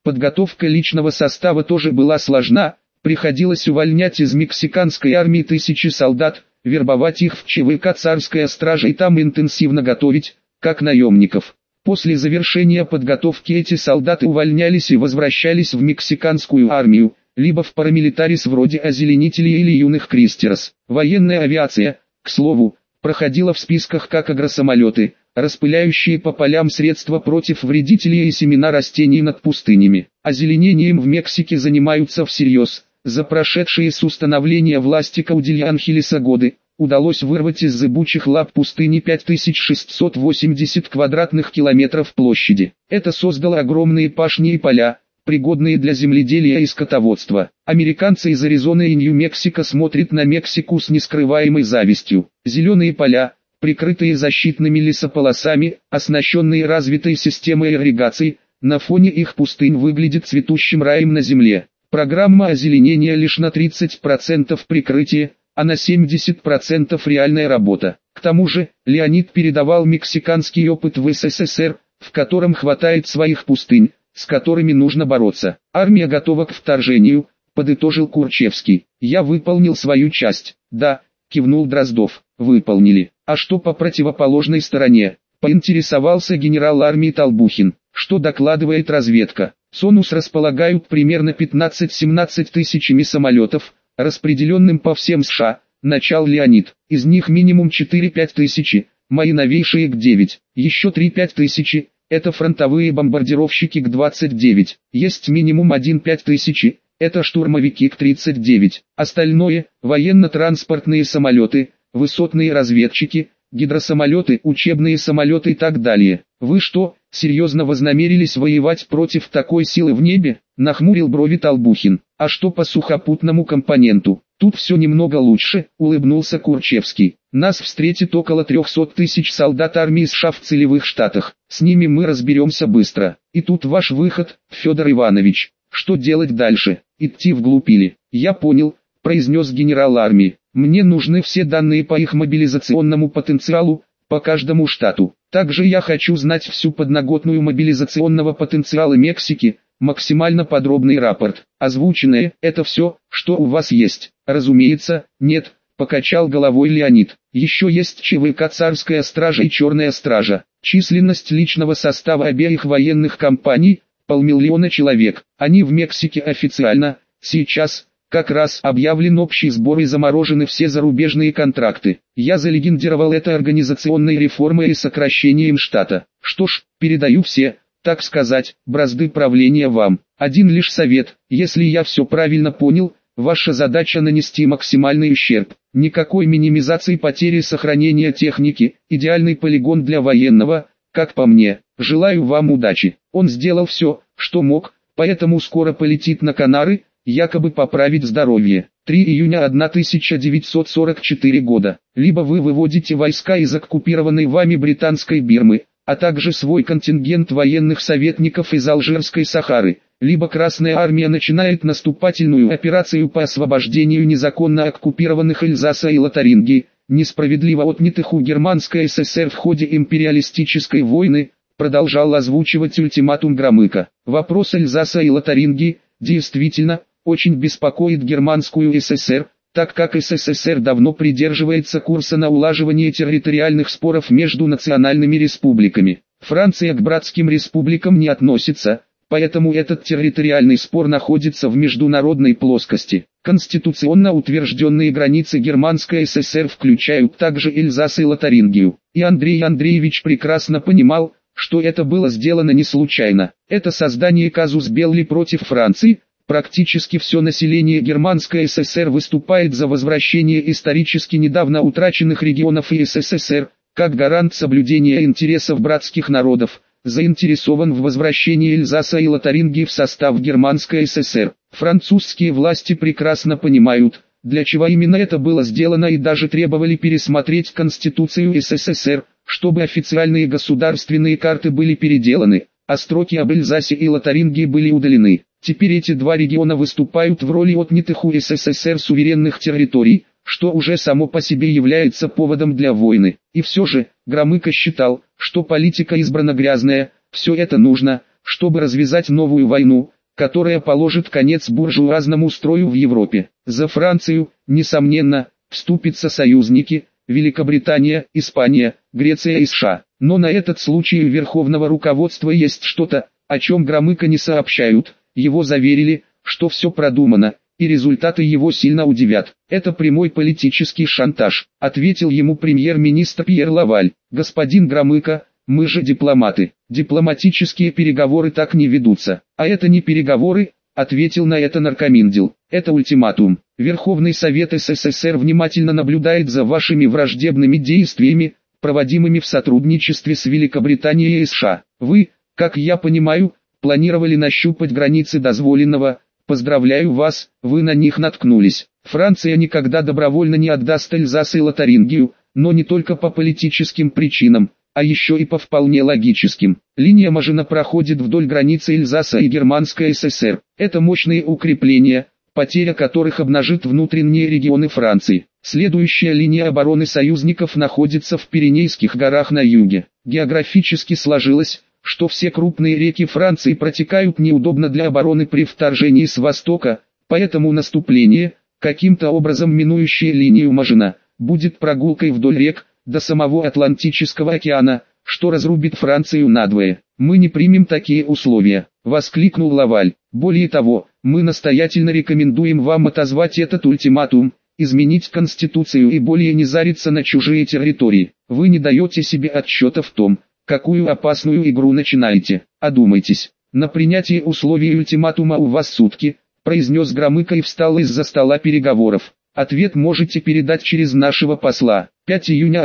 Подготовка личного состава тоже была сложна, приходилось увольнять из мексиканской армии тысячи солдат, вербовать их в ЧВК «Царская стража» и там интенсивно готовить, как наемников. После завершения подготовки эти солдаты увольнялись и возвращались в мексиканскую армию, либо в парамилитарис вроде озеленителей или юных кристерс. Военная авиация, к слову, проходила в списках как агросамолеты, распыляющие по полям средства против вредителей и семена растений над пустынями. Озеленением в Мексике занимаются всерьез. За прошедшие с установления власти Каудильянхелеса годы, удалось вырвать из зыбучих лап пустыни 5680 квадратных километров площади. Это создало огромные пашни и поля, пригодные для земледелия и скотоводства. Американцы из Аризоны и Нью-Мексико смотрят на Мексику с нескрываемой завистью. Зеленые поля, прикрытые защитными лесополосами, оснащенные развитой системой ирригации, на фоне их пустынь выглядят цветущим раем на земле. Программа озеленения лишь на 30% прикрытие, а на 70% реальная работа. К тому же, Леонид передавал мексиканский опыт в СССР, в котором хватает своих пустынь, с которыми нужно бороться. Армия готова к вторжению, подытожил Курчевский. Я выполнил свою часть. Да, кивнул Дроздов. Выполнили. А что по противоположной стороне? Поинтересовался генерал армии Толбухин. Что докладывает разведка? СОНУС располагают примерно 15-17 тысячами самолетов, распределенным по всем США, начал Леонид. Из них минимум 4-5 тысячи, мои новейшие ГД-9. Еще 3-5 тысячи, это фронтовые бомбардировщики ГД-29. Есть минимум 1-5 тысячи, это штурмовики ГД-39. Остальное – военно-транспортные самолеты, высотные разведчики, гидросамолеты, учебные самолеты и так далее. Вы что, серьезно вознамерились воевать против такой силы в небе? Нахмурил брови Толбухин. А что по сухопутному компоненту? Тут все немного лучше, улыбнулся Курчевский. Нас встретит около 300 тысяч солдат армии США в целевых штатах. С ними мы разберемся быстро. И тут ваш выход, Федор Иванович. Что делать дальше? Идти вглубь или? Я понял, произнес генерал армии. Мне нужны все данные по их мобилизационному потенциалу, по каждому штату. Также я хочу знать всю подноготную мобилизационного потенциала Мексики, максимально подробный рапорт. Озвученное – это все, что у вас есть. Разумеется, нет, покачал головой Леонид. Еще есть ЧВК «Царская стража» и «Черная стража». Численность личного состава обеих военных компаний – 500 000 человек. Они в Мексике официально, сейчас, как раз объявлен общий сбор и заморожены все зарубежные контракты. Я залегендировал это организационной реформой и сокращением штата. Что ж, передаю все, так сказать, бразды правления вам. Один лишь совет, если я все правильно понял, ваша задача нанести максимальный ущерб. Никакой минимизации потери сохранения техники, идеальный полигон для военного, как по мне. Желаю вам удачи. Он сделал все, что мог, поэтому скоро полетит на Канары, якобы поправить здоровье. 3 июня 1944 года. Либо вы выводите войска из оккупированной вами британской Бирмы, а также свой контингент военных советников из Алжирской Сахары, либо Красная Армия начинает наступательную операцию по освобождению незаконно оккупированных Эльзаса и Лотарингии, несправедливо отнятых у Германской ССР в ходе империалистической войны, продолжал озвучивать ультиматум Громыко. Вопрос Эльзаса и Лотарингии, действительно, очень беспокоит Германскую ССР, так как СССР давно придерживается курса на улаживание территориальных споров между национальными республиками. Франция к братским республикам не относится, поэтому этот территориальный спор находится в международной плоскости. Конституционно утвержденные границы Германской ССР включают также Эльзас и Лотарингию. И Андрей Андреевич прекрасно понимал, что это было сделано не случайно. Это создание казус белли против Франции. Практически все население Германской ССР выступает за возвращение исторически недавно утраченных регионов и СССР, как гарант соблюдения интересов братских народов, заинтересован в возвращении Эльзаса и Лотарингии в состав Германской ССР. Французские власти прекрасно понимают, для чего именно это было сделано и даже требовали пересмотреть Конституцию СССР, чтобы официальные государственные карты были переделаны, а строки об Эльзасе и Лотарингии были удалены. Теперь эти два региона выступают в роли отнятых у СССР суверенных территорий, что уже само по себе является поводом для войны. И все же, Громыко считал, что политика избрана грязная, все это нужно, чтобы развязать новую войну, которая положит конец буржуазному строю в Европе. За Францию, несомненно, вступятся союзники – Великобритания, Испания, Греция и США. Но на этот случай у верховного руководства есть что-то, о чем Громыко не сообщают. Его заверили, что все продумано, и результаты его сильно удивят. Это прямой политический шантаж, ответил ему премьер-министр Пьер Лаваль. Господин Громыко, мы же дипломаты. Дипломатические переговоры так не ведутся. А это не переговоры, ответил на это наркоминдел. Это ультиматум. Верховный Совет СССР внимательно наблюдает за вашими враждебными действиями, проводимыми в сотрудничестве с Великобританией и США. Вы, как я понимаю, планировали нащупать границы дозволенного. Поздравляю вас, вы на них наткнулись. Франция никогда добровольно не отдаст Эльзас и Лотарингию, но не только по политическим причинам, а еще и по вполне логическим. Линия Мажино проходит вдоль границы Эльзаса и Германской ССР. Это мощные укрепления, потеря которых обнажит внутренние регионы Франции. Следующая линия обороны союзников находится в Пиренейских горах на юге. Географически сложилось, что все крупные реки Франции протекают неудобно для обороны при вторжении с востока, поэтому наступление, каким-то образом минующее линию Мажино, будет прогулкой вдоль рек, до самого Атлантического океана, что разрубит Францию надвое. Мы не примем такие условия, воскликнул Лаваль. Более того, мы настоятельно рекомендуем вам отозвать этот ультиматум, изменить Конституцию и более не зариться на чужие территории. Вы не даете себе отчета в том, какую опасную игру начинаете. Одумайтесь. На принятие условий ультиматума у вас сутки, произнес Громыко и встал из-за стола переговоров. Ответ можете передать через нашего посла. 5 июня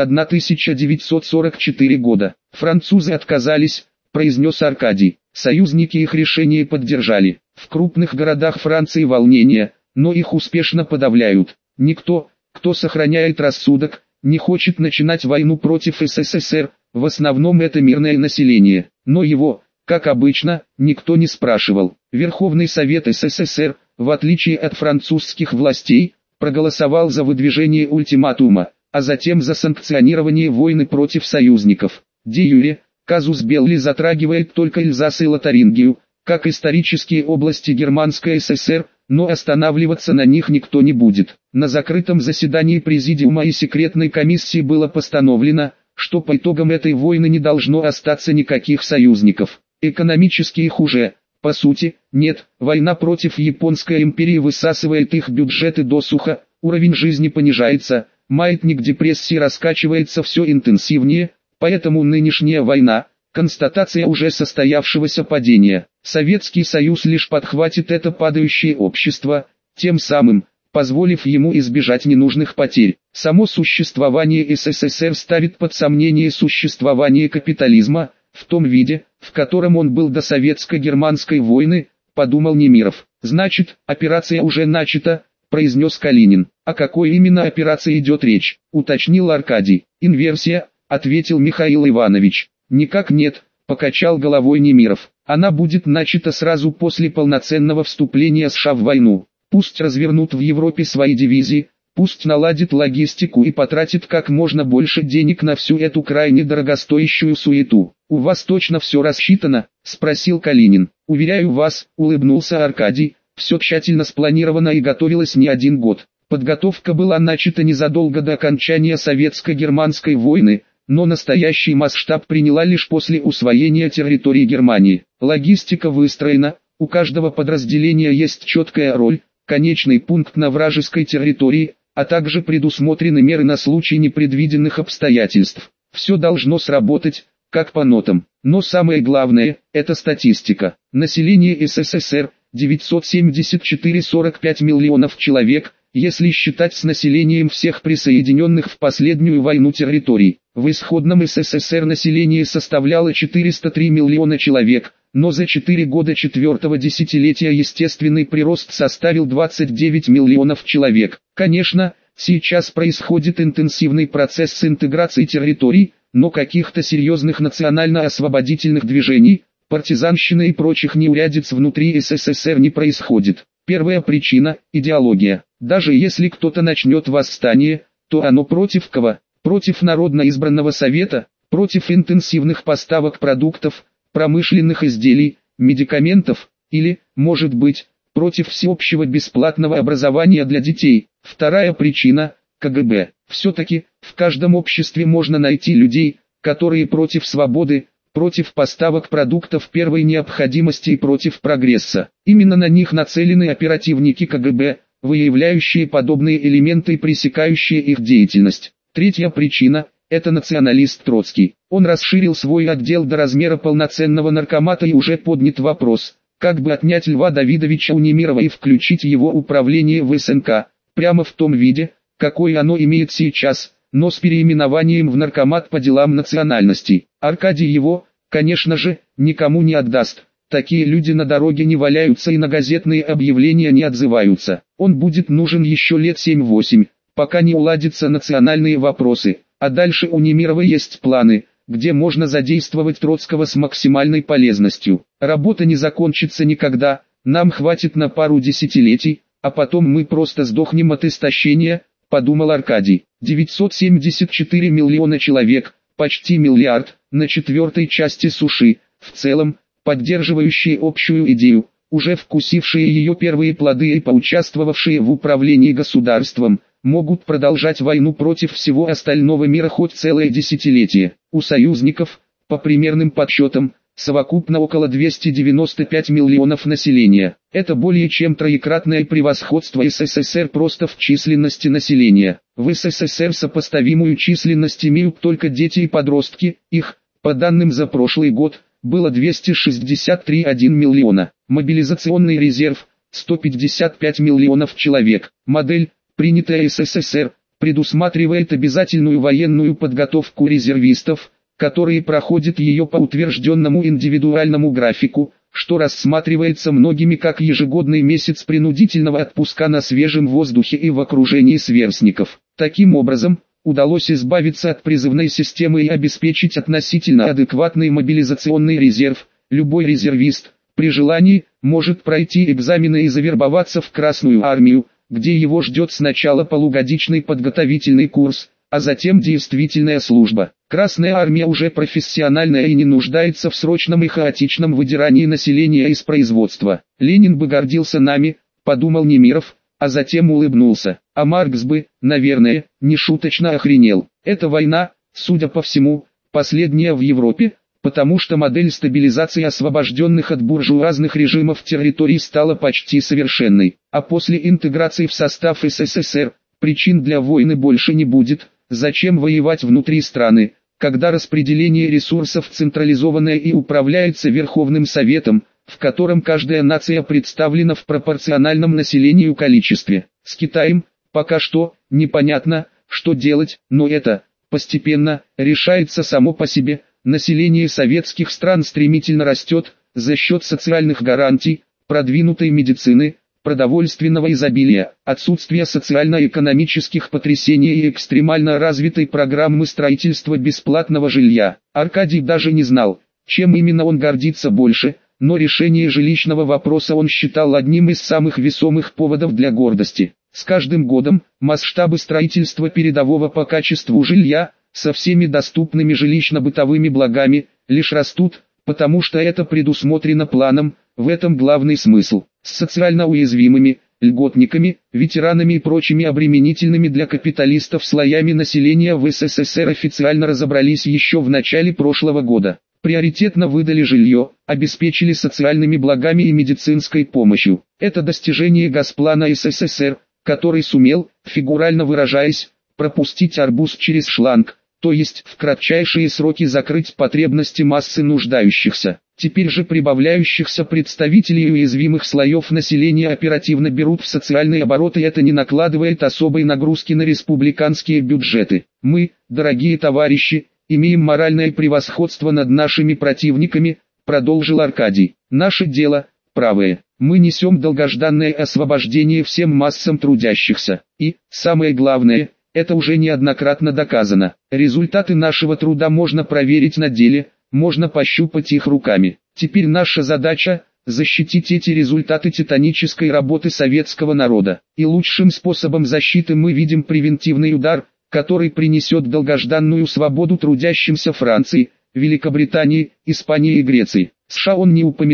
1944 года. Французы отказались, произнес Аркадий. Союзники их решение поддержали. В крупных городах Франции волнения, но их успешно подавляют. Никто, кто сохраняет рассудок, не хочет начинать войну против СССР, в основном это мирное население. Но его, как обычно, никто не спрашивал. Верховный Совет СССР, в отличие от французских властей, проголосовал за выдвижение ультиматума, а затем за санкционирование войны против союзников. Де-юре, казус Белли затрагивает только Эльзас и Лотарингию, как исторические области Германской ССР, но останавливаться на них никто не будет. На закрытом заседании Президиума и секретной комиссии было постановлено, что по итогам этой войны не должно остаться никаких союзников. Экономически их уже, по сути, нет. Война против Японской империи высасывает их бюджеты досуха, уровень жизни понижается, маятник депрессии раскачивается все интенсивнее, поэтому нынешняя война – констатация уже состоявшегося падения. Советский Союз лишь подхватит это падающее общество, тем самым позволив ему избежать ненужных потерь. Само существование СССР ставит под сомнение существование капитализма, в том виде, в котором он был до советско-германской войны, подумал Немиров. Значит, операция уже начата, произнес Калинин. О какой именно операции идет речь, уточнил Аркадий. Инверсия, ответил Михаил Иванович. Никак нет, покачал головой Немиров. Она будет начата сразу после полноценного вступления США в войну. Пусть развернут в Европе свои дивизии, пусть наладит логистику и потратит как можно больше денег на всю эту крайне дорогостоящую суету. «У вас точно все рассчитано?» – спросил Калинин. «Уверяю вас», – улыбнулся Аркадий, – «все тщательно спланировано и готовилось не один год. Подготовка была начата незадолго до окончания советско-германской войны, но настоящий масштаб приняла лишь после усвоения территории Германии. Логистика выстроена, у каждого подразделения есть четкая роль, конечный пункт на вражеской территории, а также предусмотрены меры на случай непредвиденных обстоятельств. Все должно сработать, как по нотам. Но самое главное – это статистика. Население СССР – 974,45 миллионов человек, если считать с населением всех присоединенных в последнюю войну территорий. В исходном СССР население составляло 403 миллиона человек, но за 4 года четвертого десятилетия естественный прирост составил 29 миллионов человек. Конечно, сейчас происходит интенсивный процесс интеграции территорий, но каких-то серьезных национально-освободительных движений, партизанщины и прочих неурядиц внутри СССР не происходит. Первая причина – идеология. Даже если кто-то начнет восстание, то оно против кого? Против народно избранного совета, против интенсивных поставок продуктов, промышленных изделий, медикаментов, Или, может быть, против всеобщего бесплатного образования для детей. Вторая причина – КГБ. Все-таки, в каждом обществе можно найти людей, которые против свободы, против поставок продуктов первой необходимости и против прогресса. Именно на них нацелены оперативники КГБ, выявляющие подобные элементы и пресекающие их деятельность. Третья причина – это националист Троцкий. Он расширил свой отдел до размера полноценного наркомата и уже поднят вопрос, как бы отнять Льва Давидовича у Немирова и включить его управление в СНК, прямо в том виде, какой оно имеет сейчас, но с переименованием в наркомат по делам национальностей. Аркадий его, конечно же, никому не отдаст. Такие люди на дороге не валяются и на газетные объявления не отзываются. Он будет нужен еще лет 7-8, пока не уладятся национальные вопросы, а дальше у Немирова есть планы, где можно задействовать Троцкого с максимальной полезностью. Работа не закончится никогда, нам хватит на пару десятилетий, а потом мы просто сдохнем от истощения, подумал Аркадий. 974 миллиона человек, почти миллиард, на четвертой части суши, в целом, поддерживающие общую идею, уже вкусившие ее первые плоды и поучаствовавшие в управлении государством, могут продолжать войну против всего остального мира хоть целое десятилетие. У союзников, по примерным подсчетам, совокупно около 295 миллионов населения. Это более чем троекратное превосходство СССР просто в численности населения. В СССР сопоставимую численность имеют только дети и подростки, их, по данным за прошлый год, было 263,1 миллиона. Мобилизационный резерв – 155 миллионов человек. Модель, принятая СССР, предусматривает обязательную военную подготовку резервистов, которые проходят ее по утвержденному индивидуальному графику, что рассматривается многими как ежегодный месяц принудительного отпуска на свежем воздухе и в окружении сверстников. Таким образом, удалось избавиться от призывной системы и обеспечить относительно адекватный мобилизационный резерв. Любой резервист, при желании, может пройти экзамены и завербоваться в Красную армию, где его ждет сначала полугодичный подготовительный курс, а затем действительная служба. Красная армия уже профессиональная и не нуждается в срочном и хаотичном выдирании населения из производства. Ленин бы гордился нами, подумал Немиров, а затем улыбнулся. А Маркс бы, наверное, нешуточно охренел. Эта война, судя по всему, последняя в Европе, потому что модель стабилизации освобожденных от буржуазных режимов территорий стала почти совершенной. А после интеграции в состав СССР, причин для войны больше не будет. Зачем воевать внутри страны, когда распределение ресурсов централизованное и управляется Верховным Советом, в котором каждая нация представлена в пропорциональном населению количестве? С Китаем, пока что, непонятно, что делать, но это, постепенно, решается само по себе. Население советских стран стремительно растет, за счет социальных гарантий, продвинутой медицины, продовольственного изобилия, отсутствия социально-экономических потрясений и экстремально развитой программы строительства бесплатного жилья. Аркадий даже не знал, чем именно он гордится больше, но решение жилищного вопроса он считал одним из самых весомых поводов для гордости. С каждым годом, масштабы строительства передового по качеству жилья, со всеми доступными жилищно-бытовыми благами, лишь растут, потому что это предусмотрено планом, в этом главный смысл. С социально уязвимыми, льготниками, ветеранами и прочими обременительными для капиталистов слоями населения в СССР официально разобрались еще в начале прошлого года. Приоритетно выдали жилье, обеспечили социальными благами и медицинской помощью. Это достижение Госплана СССР, который сумел, фигурально выражаясь, пропустить арбуз через шланг, то есть в кратчайшие сроки закрыть потребности массы нуждающихся. Теперь же прибавляющихся представителей уязвимых слоев населения оперативно берут в социальный оборот, и это не накладывает особой нагрузки на республиканские бюджеты. Мы, дорогие товарищи, имеем моральное превосходство над нашими противниками, продолжил Аркадий. Наше дело, правое. Мы несем долгожданное освобождение всем массам трудящихся. И, самое главное, это уже неоднократно доказано. Результаты нашего труда можно проверить на деле, можно пощупать их руками. Теперь наша задача – защитить эти результаты титанической работы советского народа. И лучшим способом защиты мы видим превентивный удар, который принесет долгожданную свободу трудящимся Франции, Великобритании, Испании и Греции. США он не упоминал,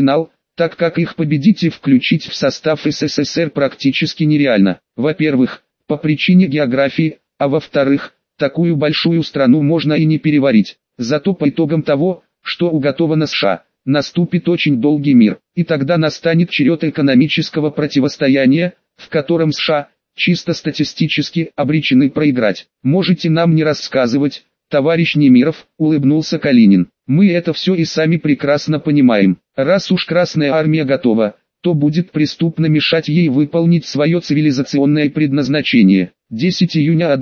так как их победить и включить в состав СССР практически нереально. Во-первых, по причине географии, а во-вторых, такую большую страну можно и не переварить. Зато по итогам того, что уготовано США, наступит очень долгий мир, и тогда настанет черед экономического противостояния, в котором США, чисто статистически, обречены проиграть. Можете нам не рассказывать, товарищ Немиров, улыбнулся Калинин. Мы это все и сами прекрасно понимаем. Раз уж Красная Армия готова, то будет преступно мешать ей выполнить свое цивилизационное предназначение. 10 июня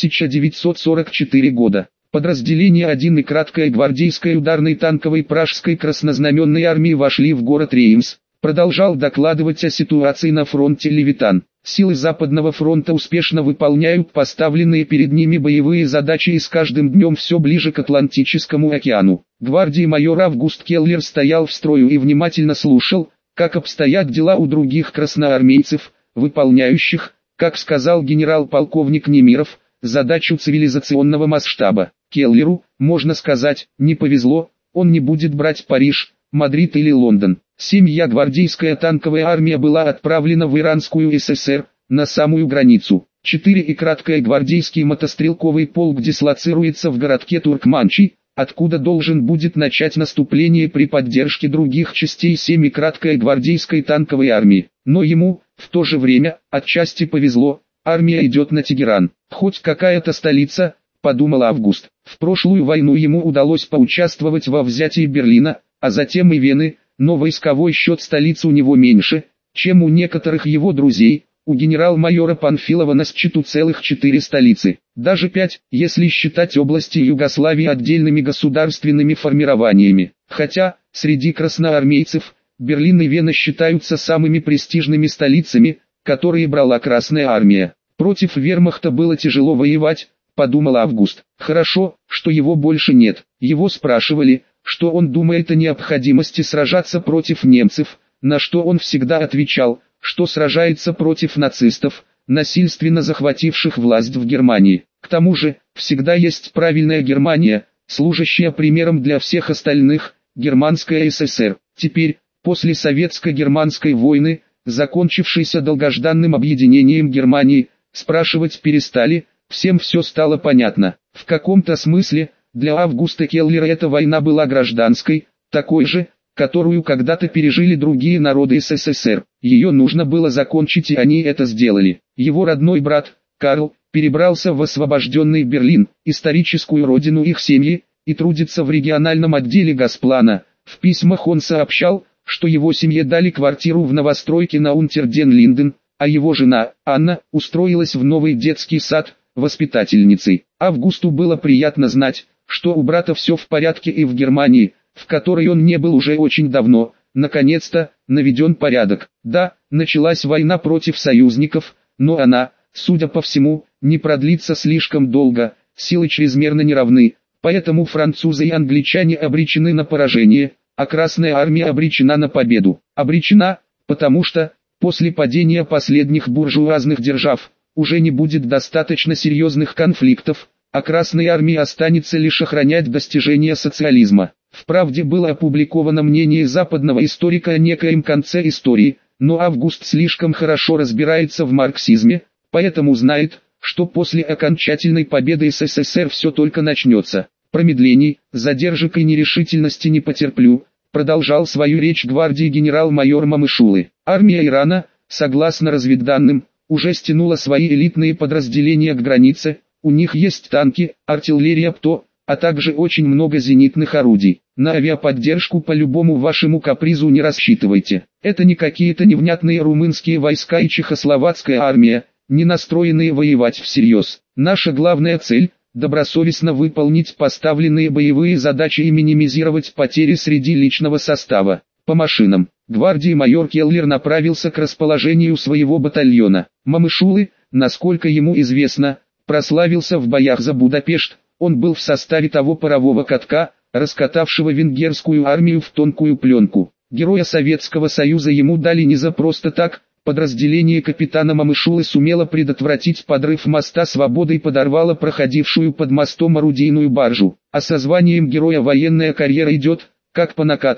1944 года. Подразделения 1 и краткой гвардейской ударной танковой пражской краснознаменной армии вошли в город Реймс. Продолжал докладывать о ситуации на фронте Левитан. Силы Западного фронта успешно выполняют поставленные перед ними боевые задачи и с каждым днем все ближе к Атлантическому океану. Гвардии майор Август Келлер стоял в строю и внимательно слушал, как обстоят дела у других красноармейцев, выполняющих, как сказал генерал-полковник Немиров, задачу цивилизационного масштаба. Келлеру, можно сказать, не повезло, он не будет брать Париж, Мадрид или Лондон. 7-я гвардейская танковая армия была отправлена в Иранскую ССР, на самую границу. 4 и краткая гвардейский мотострелковый полк дислоцируется в городке Туркманчи, откуда должен будет начать наступление при поддержке других частей 7 и краткой гвардейской танковой армии. Но ему, в то же время, отчасти повезло, армия идет на Тегеран. Хоть какая-то столица, подумал Август. В прошлую войну ему удалось поучаствовать во взятии Берлина, а затем и Вены, но войсковой счет столицы у него меньше, чем у некоторых его друзей. У генерал-майора Панфилова на счету целых 4 столицы, даже 5, если считать области Югославии отдельными государственными формированиями. Хотя, среди красноармейцев, Берлин и Вена считаются самыми престижными столицами, которые брала Красная Армия. Против вермахта было тяжело воевать, подумал Август. Хорошо, что его больше нет. Его спрашивали, что он думает о необходимости сражаться против немцев, на что он всегда отвечал, что сражается против нацистов, насильственно захвативших власть в Германии. К тому же, всегда есть правильная Германия, служащая примером для всех остальных, Германская ССР. Теперь, после советско-германской войны, закончившейся долгожданным объединением Германии, спрашивать перестали, всем все стало понятно. В каком-то смысле, для Августа Келлера эта война была гражданской, такой же, которую когда-то пережили другие народы СССР. Ее нужно было закончить, и они это сделали. Его родной брат, Карл, перебрался в освобожденный Берлин, историческую родину их семьи, и трудится в региональном отделе Газплана. В письмах он сообщал, что его семье дали квартиру в новостройке на Унтер-ден-Линден, а его жена, Анна, устроилась в новый детский сад, воспитательницей. Августу было приятно знать, что у брата все в порядке и в Германии, в которой он не был уже очень давно, наконец-то, наведен порядок. Да, началась война против союзников, но она, судя по всему, не продлится слишком долго, силы чрезмерно неравны, поэтому французы и англичане обречены на поражение, а Красная Армия обречена на победу. Обречена, потому что, после падения последних буржуазных держав, уже не будет достаточно серьезных конфликтов, а Красной Армии останется лишь охранять достижения социализма. В «Правде» было опубликовано мнение западного историка о некоем конце истории, но Август слишком хорошо разбирается в марксизме, поэтому знает, что после окончательной победы СССР все только начнется. Промедлений, задержек и нерешительности не потерплю, продолжал свою речь гвардии генерал-майор Мамышулы. Армия Ирана, согласно разведданным, уже стянула свои элитные подразделения к границе, у них есть танки, артиллерия ПТО, а также очень много зенитных орудий. На авиаподдержку по любому вашему капризу не рассчитывайте. Это не какие-то невнятные румынские войска и чехословацкая армия, не настроенные воевать всерьез. Наша главная цель – добросовестно выполнить поставленные боевые задачи и минимизировать потери среди личного состава. По машинам, гвардии майор Келлер направился к расположению своего батальона. Мамышулы, насколько ему известно, прославился в боях за Будапешт. Он был в составе того парового катка, раскатавшего венгерскую армию в тонкую пленку. Героя Советского Союза ему дали не за просто так. Подразделение капитана Мамышулы сумело предотвратить подрыв моста Свободы и подорвало проходившую под мостом орудийную баржу. А со званием героя военная карьера идет, как по накатанной,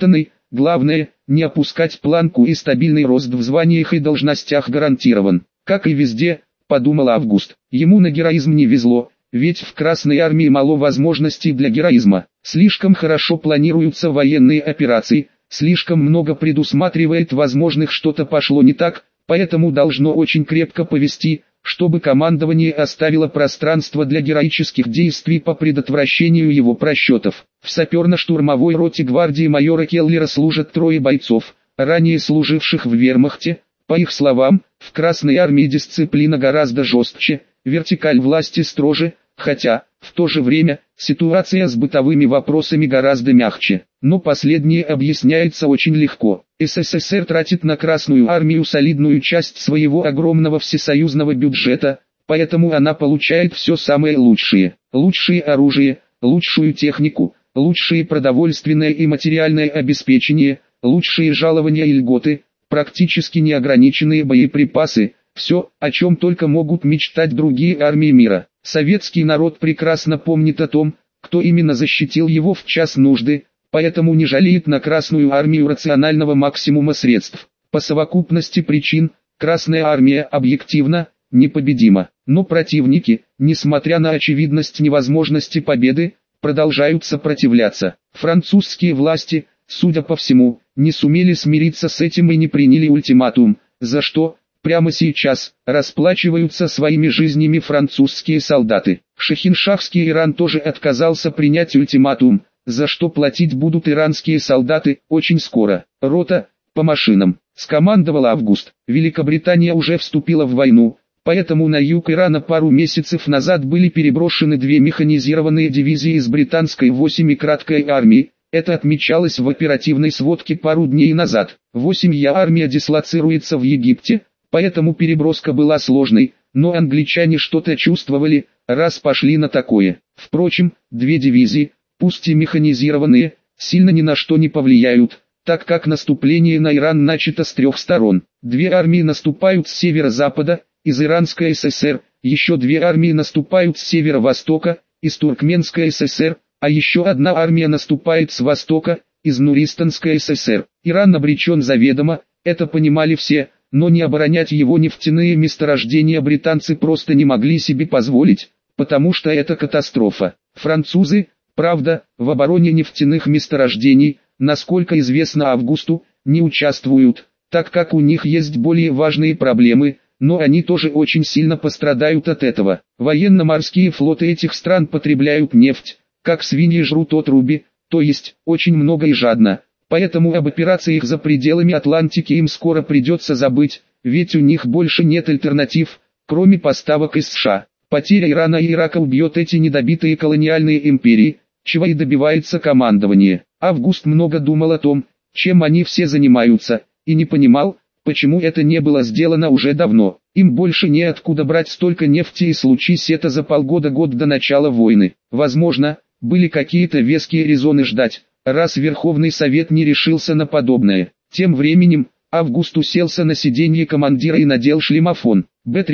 главное, не опускать планку, и стабильный рост в званиях и должностях гарантирован. Как и везде, подумал Август, ему на героизм не везло, ведь в Красной армии мало возможностей для героизма. Слишком хорошо планируются военные операции, слишком много предусматривает возможных что-то пошло не так, поэтому должно очень крепко повести, чтобы командование оставило пространство для героических действий по предотвращению его просчетов. В саперно-штурмовой роте гвардии майора Келлера служат 3 бойцов, ранее служивших в вермахте. По их словам, в Красной армии дисциплина гораздо жестче, вертикаль власти строже, хотя, в то же время, ситуация с бытовыми вопросами гораздо мягче. Но последнее объясняется очень легко. СССР тратит на Красную армию солидную часть своего огромного всесоюзного бюджета, поэтому она получает все самое лучшее. Лучшее оружие, лучшую технику, лучшее продовольственное и материальное обеспечение, лучшие жалования и льготы, практически неограниченные боеприпасы, все, о чем только могут мечтать другие армии мира. Советский народ прекрасно помнит о том, кто именно защитил его в час нужды, поэтому не жалеет на Красную армию рационального максимума средств. По совокупности причин, Красная армия объективно непобедима, но противники, несмотря на очевидность невозможности победы, продолжают сопротивляться. Французские власти, судя по всему, не сумели смириться с этим и не приняли ультиматум, за что, прямо сейчас, расплачиваются своими жизнями французские солдаты. Шахиншахский Иран тоже отказался принять ультиматум, за что платить будут иранские солдаты очень скоро. Рота, по машинам, скомандовал Август. Великобритания уже вступила в войну, поэтому на юг Ирана пару месяцев назад были переброшены 2 механизированные дивизии из британской 8-й краткой армии. Это отмечалось в оперативной сводке пару дней назад. 8-я армия дислоцируется в Египте, поэтому переброска была сложной, но англичане что-то чувствовали, раз пошли на такое. Впрочем, 2 дивизии, пусть и механизированные, сильно ни на что не повлияют, так как наступление на Иран начато с 3 сторон. 2 армии наступают с северо-запада, из Иранской ССР, еще 2 армии наступают с северо-востока, из Туркменской ССР, а еще 1 армия наступает с востока, из Нуристанской ССР. Иран обречен заведомо, это понимали все, но не оборонять его нефтяные месторождения британцы просто не могли себе позволить, потому что это катастрофа. Французы, правда, в обороне нефтяных месторождений, насколько известно Августу, не участвуют, так как у них есть более важные проблемы, но они тоже очень сильно пострадают от этого. Военно-морские флоты этих стран потребляют нефть, как свиньи жрут отруби, то есть, очень много и жадно. Поэтому об операциях за пределами Атлантики им скоро придется забыть, ведь у них больше нет альтернатив, кроме поставок из США. Потеря Ирана и Ирака убьет эти недобитые колониальные империи, чего и добивается командование. Август много думал о том, чем они все занимаются, и не понимал, почему это не было сделано уже давно. Им больше неоткуда брать столько нефти, и случись это за полгода-год до начала войны. Возможно, были какие-то веские резоны ждать, раз Верховный Совет не решился на подобное. Тем временем, Август уселся на сиденье командира и надел шлемофон.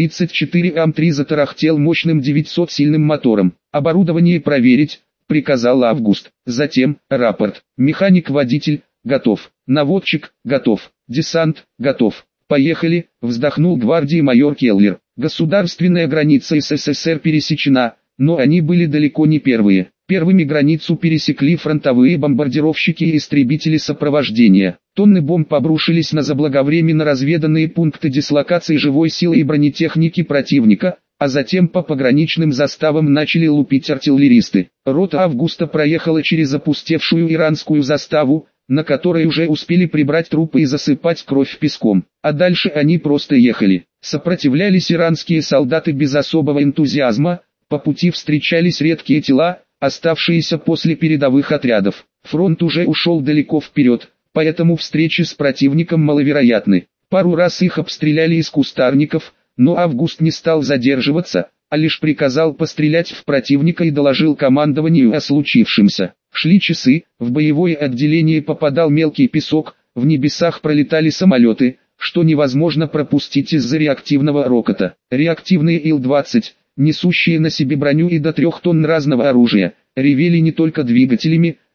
Б-34Ам-3 затарахтел мощным 900-сильным мотором. «Оборудование проверить», — приказал Август. Затем, рапорт. «Механик-водитель, готов. Наводчик, готов. Десант, готов. Поехали», — вздохнул гвардии майор Келлер. Государственная граница СССР пересечена, но они были далеко не первые. Первыми границу пересекли фронтовые бомбардировщики и истребители сопровождения. Тонны бомб обрушились на заблаговременно разведанные пункты дислокации живой силы и бронетехники противника, а затем по пограничным заставам начали лупить артиллеристы. Рота Августа проехала через опустевшую иранскую заставу, на которой уже успели прибрать трупы и засыпать кровь песком. А дальше они просто ехали. Сопротивлялись иранские солдаты без особого энтузиазма, по пути встречались редкие тела, оставшиеся после передовых отрядов. Фронт уже ушел далеко вперед, поэтому встречи с противником маловероятны. Пару раз их обстреляли из кустарников, но Август не стал задерживаться, а лишь приказал пострелять в противника и доложил командованию о случившемся. Шли часы, в боевое отделение попадал мелкий песок, в небесах пролетали самолеты, что невозможно пропустить из-за реактивного рокота. Реактивные Ил-20, несущие на себе броню и до 3 тонн разного оружия, ревели не только двигателями,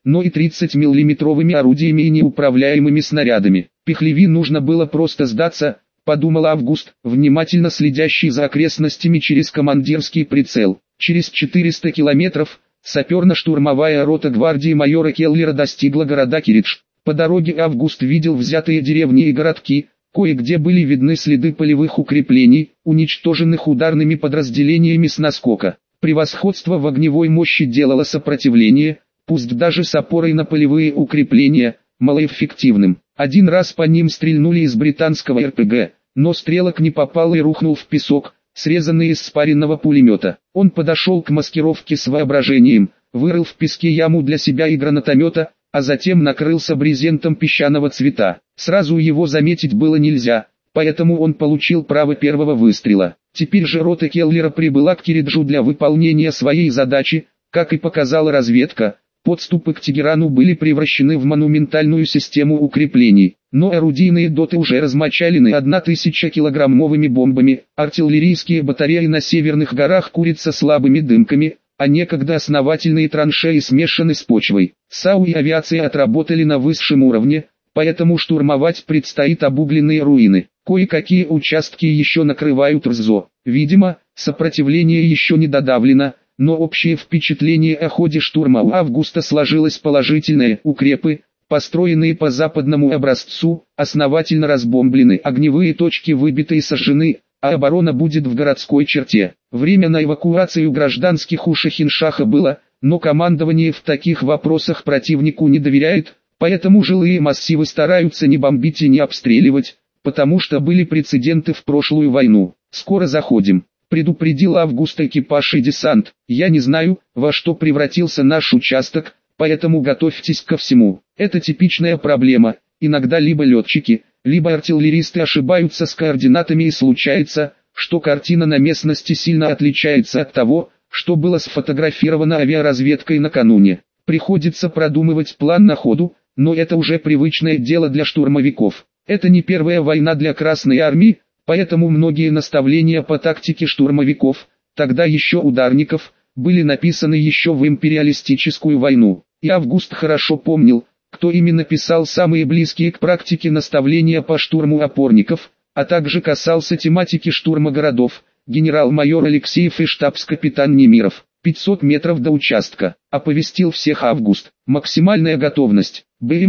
но и 30-миллиметровыми орудиями и неуправляемыми снарядами. Пехлеви нужно было просто сдаться, подумал Август, внимательно следящий за окрестностями через командирский прицел. Через 400 километров саперно-штурмовая рота гвардии майора Келлера достигла города Киридж. По дороге Август видел взятые деревни и городки, кое-где были видны следы полевых укреплений, уничтоженных ударными подразделениями с наскока. Превосходство в огневой мощи делало сопротивление, пусть даже с опорой на полевые укрепления, малоэффективным. Один раз по ним стрельнули из британского РПГ, но стрелок не попал и рухнул в песок, срезанный из спаренного пулемета. Он подошел к маскировке с воображением, вырыл в песке яму для себя и гранатомета, а затем накрылся брезентом песчаного цвета. Сразу его заметить было нельзя, поэтому он получил право первого выстрела. Теперь же рота Келлера прибыла к Кириджу для выполнения своей задачи, как и показала разведка. Подступы к Тегерану были превращены в монументальную систему укреплений, но орудийные доты уже размочалены 1000-килограммовыми бомбами, артиллерийские батареи на северных горах курятся слабыми дымками, а некогда основательные траншеи смешаны с почвой. САУ и авиация отработали на высшем уровне, поэтому штурмовать предстоит обугленные руины. Кое-какие участки еще накрывают РЗО. Видимо, сопротивление еще не додавлено, но общее впечатление о ходе штурма у Августа сложилось положительное. Укрепы, построенные по западному образцу, основательно разбомблены, огневые точки выбиты и сожжены, а оборона будет в городской черте. Время на эвакуацию гражданских у Шахиншаха было, но командование в таких вопросах противнику не доверяет, поэтому жилые массивы стараются не бомбить и не обстреливать, потому что были прецеденты в прошлую войну. «Скоро заходим», — предупредил Август экипаж и десант. «Я не знаю, во что превратился наш участок, поэтому готовьтесь ко всему. Это типичная проблема, иногда либо летчики, либо артиллеристы ошибаются с координатами и случается, что картина на местности сильно отличается от того, что было сфотографировано авиаразведкой накануне. Приходится продумывать план на ходу, но это уже привычное дело для штурмовиков. Это не первая война для Красной Армии, поэтому многие наставления по тактике штурмовиков, тогда еще ударников, были написаны еще в империалистическую войну. И Август хорошо помнил, кто именно писал самые близкие к практике наставления по штурму опорников, а также касался тематики штурма городов, генерал-майор Алексеев и штабс-капитан Немиров. 500 метров до участка, оповестил всех Август. Максимальная готовность.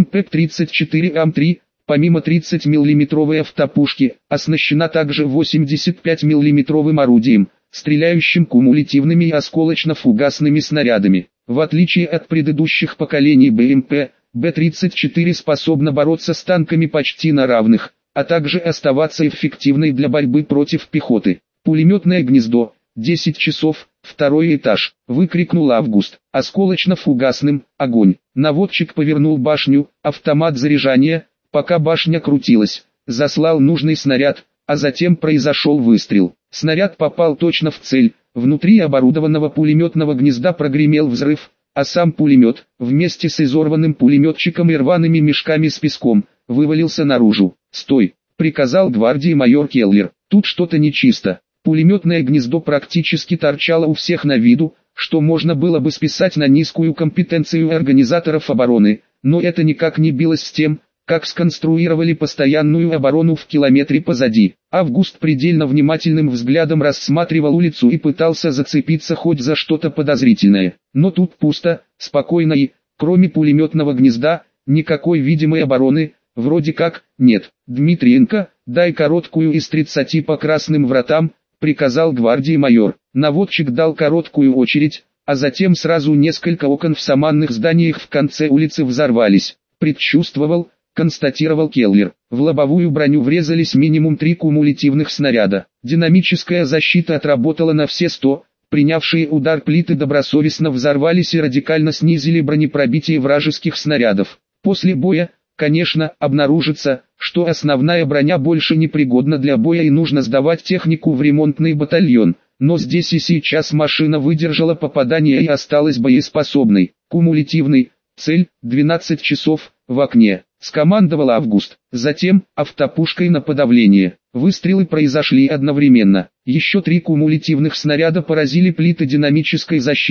БМП-34Ам-3, помимо 30-миллиметровой автопушки, оснащена также 85-миллиметровым орудием, стреляющим кумулятивными и осколочно-фугасными снарядами. В отличие от предыдущих поколений БМП, Б-34 способна бороться с танками почти на равных, а также оставаться эффективной для борьбы против пехоты. Пулеметное гнездо. 10 часов, второй этаж, выкрикнул Август. Осколочно-фугасным, огонь. Наводчик повернул башню, автомат заряжания, пока башня крутилась, заслал нужный снаряд, а затем произошел выстрел. Снаряд попал точно в цель, внутри оборудованного пулеметного гнезда прогремел взрыв, а сам пулемет, вместе с изорванным пулеметчиком и рваными мешками с песком, вывалился наружу. «Стой!» — приказал гвардии майор Келлер. «Тут что-то нечисто». Пулеметное гнездо практически торчало у всех на виду, что можно было бы списать на низкую компетенцию организаторов обороны, но это никак не билось с тем, как сконструировали постоянную оборону в километре позади. Август предельно внимательным взглядом рассматривал улицу и пытался зацепиться хоть за что-то подозрительное. Но тут пусто, спокойно и, кроме пулеметного гнезда, никакой видимой обороны, вроде как, нет. «Дмитриенко, дай короткую из 30 по красным вратам», — приказал гвардии майор. Наводчик дал короткую очередь, а затем сразу несколько окон в саманных зданиях в конце улицы взорвались. «Предчувствовал», — констатировал Келлер. В лобовую броню врезались минимум 3 кумулятивных снаряда. Динамическая защита отработала на все 100, принявшие удар плиты добросовестно взорвались и радикально снизили бронепробитие вражеских снарядов. После боя, конечно, обнаружится, что основная броня больше не пригодна для боя и нужно сдавать технику в ремонтный батальон, но здесь и сейчас машина выдержала попадание и осталась боеспособной. Кумулятивный, цель, 12 часов, в окне, скомандовал Август. Затем, автопушкой на подавление. Выстрелы произошли одновременно. Еще 3 кумулятивных снаряда поразили плиты динамической защиты,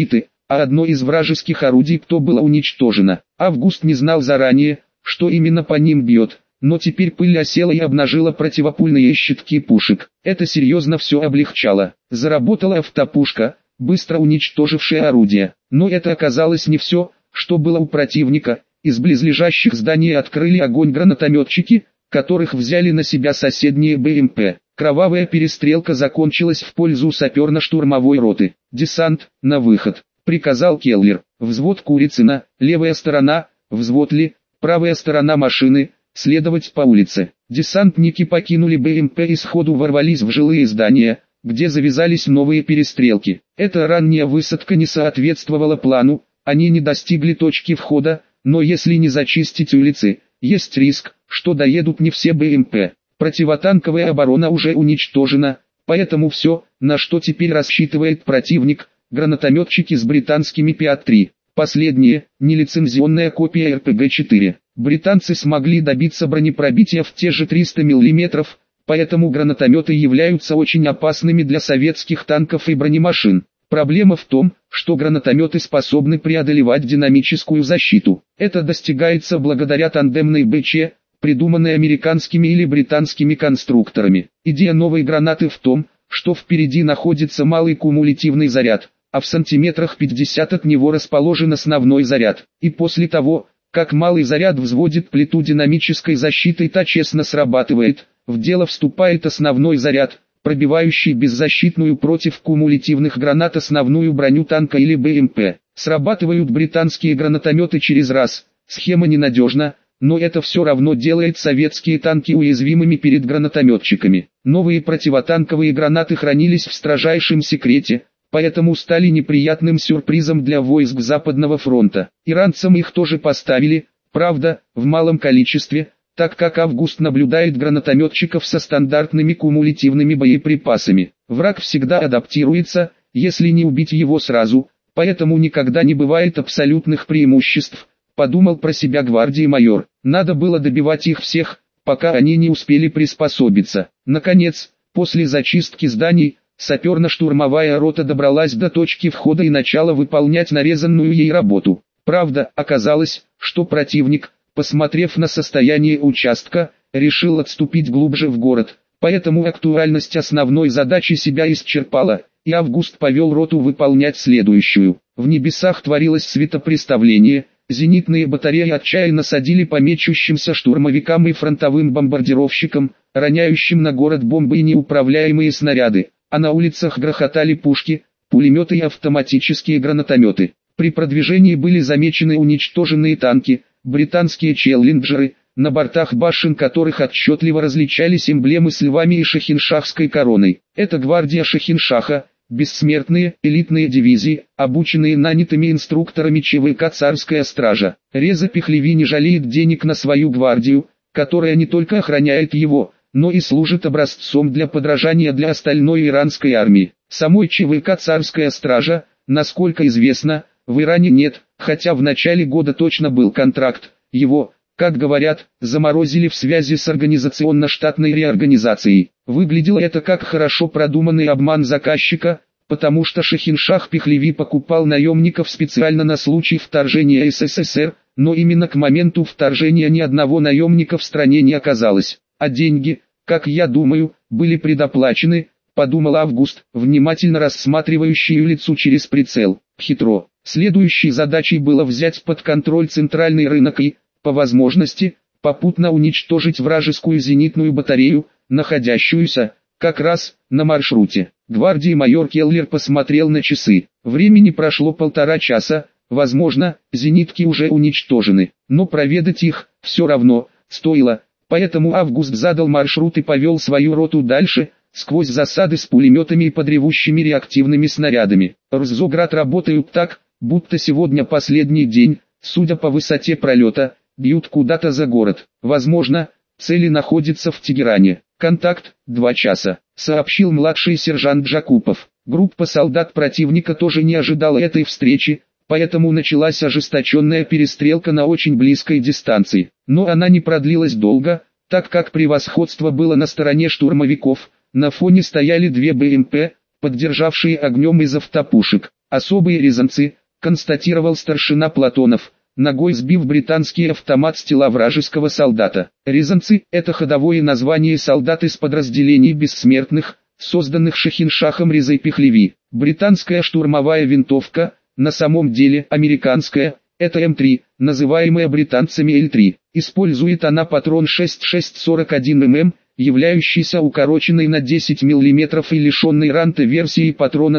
а одно из вражеских орудий ПТО было уничтожено. Август не знал заранее, что именно по ним бьет, но теперь пыль осела и обнажила противопульные щитки пушек. Это серьезно все облегчало. Заработала автопушка, быстро уничтожившая орудие. Но это оказалось не все, что было у противника. Из близлежащих зданий открыли огонь гранатометчики, которых взяли на себя соседние БМП. Кровавая перестрелка закончилась в пользу саперно-штурмовой роты. «Десант, на выход», — приказал Келлер. «Взвод Курицына, левая сторона, взвод Ли, правая сторона машины, следовать по улице». Десантники покинули БМП и сходу ворвались в жилые здания, где завязались новые перестрелки. Эта ранняя высадка не соответствовала плану, они не достигли точки входа, но если не зачистить улицы, есть риск, что доедут не все БМП. Противотанковая оборона уже уничтожена, поэтому все, на что теперь рассчитывает противник, гранатометчики с британскими ПИА-3. Последние, нелицензионная копия РПГ-4. Британцы смогли добиться бронепробития в те же 300 мм, поэтому гранатометы являются очень опасными для советских танков и бронемашин. Проблема в том, что гранатометы способны преодолевать динамическую защиту. Это достигается благодаря тандемной БЧ, придуманной американскими или британскими конструкторами. Идея новой гранаты в том, что впереди находится малый кумулятивный заряд, а в сантиметрах 50 от него расположен основной заряд. И после того, как малый заряд взводит плиту динамической защиты, та честно срабатывает, в дело вступает основной заряд, пробивающий беззащитную против кумулятивных гранат основную броню танка или БМП. Срабатывают британские гранатометы через раз. Схема ненадежна, но это все равно делает советские танки уязвимыми перед гранатометчиками. Новые противотанковые гранаты хранились в строжайшем секрете, поэтому стали неприятным сюрпризом для войск Западного фронта. Иранцам их тоже поставили, правда, в малом количестве, так как Август наблюдает гранатометчиков со стандартными кумулятивными боеприпасами. Враг всегда адаптируется, если не убить его сразу, поэтому никогда не бывает абсолютных преимуществ, подумал про себя гвардии майор. Надо было добивать их всех, пока они не успели приспособиться. Наконец, после зачистки зданий, саперно-штурмовая рота добралась до точки входа и начала выполнять нарезанную ей работу. Правда, оказалось, что противник, посмотрев на состояние участка, решил отступить глубже в город, поэтому актуальность основной задачи себя исчерпала, и Август повел роту выполнять следующую. В небесах творилось светопреставление, зенитные батареи отчаянно садили по мечущимся штурмовикам и фронтовым бомбардировщикам, роняющим на город бомбы и неуправляемые снаряды, а на улицах грохотали пушки, пулеметы и автоматические гранатометы. При продвижении были замечены уничтоженные танки, британские челленджеры, на бортах башен которых отчетливо различались эмблемы с львами и шахиншахской короной. Это гвардия Шахиншаха, бессмертные элитные дивизии, обученные нанятыми инструкторами ЧВК «Царская стража». Реза Пехлеви не жалеет денег на свою гвардию, которая не только охраняет его, но и служит образцом для подражания для остальной иранской армии. Самой ЧВК «Царская стража», насколько известно, в Иране нет, хотя в начале года точно был контракт. Его, как говорят, заморозили в связи с организационно-штатной реорганизацией. Выглядело это как хорошо продуманный обман заказчика, потому что Шахиншах Пехлеви покупал наемников специально на случай вторжения СССР, но именно к моменту вторжения ни одного наемника в стране не оказалось. А деньги, как я думаю, были предоплачены, подумал Август, внимательно рассматривающий улицу через прицел. Хитро. Следующей задачей было взять под контроль центральный рынок и, по возможности, попутно уничтожить вражескую зенитную батарею, находящуюся, как раз, на маршруте. Гвардии майор Келлер посмотрел на часы. Времени прошло 1,5 часа, возможно, зенитки уже уничтожены, но проведать их, все равно, стоило, поэтому Август задал маршрут и повел свою роту дальше, сквозь засады с пулеметами и под ревущими реактивными снарядами. Рзоград работают так, будто сегодня последний день, судя по высоте пролета, бьют куда-то за город. Возможно, цели находятся в Тегеране. Контакт, 2 часа, сообщил младший сержант Джакупов. Группа солдат противника тоже не ожидала этой встречи, поэтому началась ожесточенная перестрелка на очень близкой дистанции. Но она не продлилась долго, так как превосходство было на стороне штурмовиков. На фоне стояли 2 БМП, поддержавшие огнем из автопушек. Особые резанцы, констатировал старшина Платонов, ногой сбив британский автомат с тела вражеского солдата. Рязанцы – это ходовое название солдат из подразделений бессмертных, созданных Шахиншахом Резой Пехлеви. Британская штурмовая винтовка, на самом деле американская, это М3, называемая британцами Л3. Использует она патрон 6,641 мм, являющийся укороченной на 10 мм и лишенной ранта версией патрона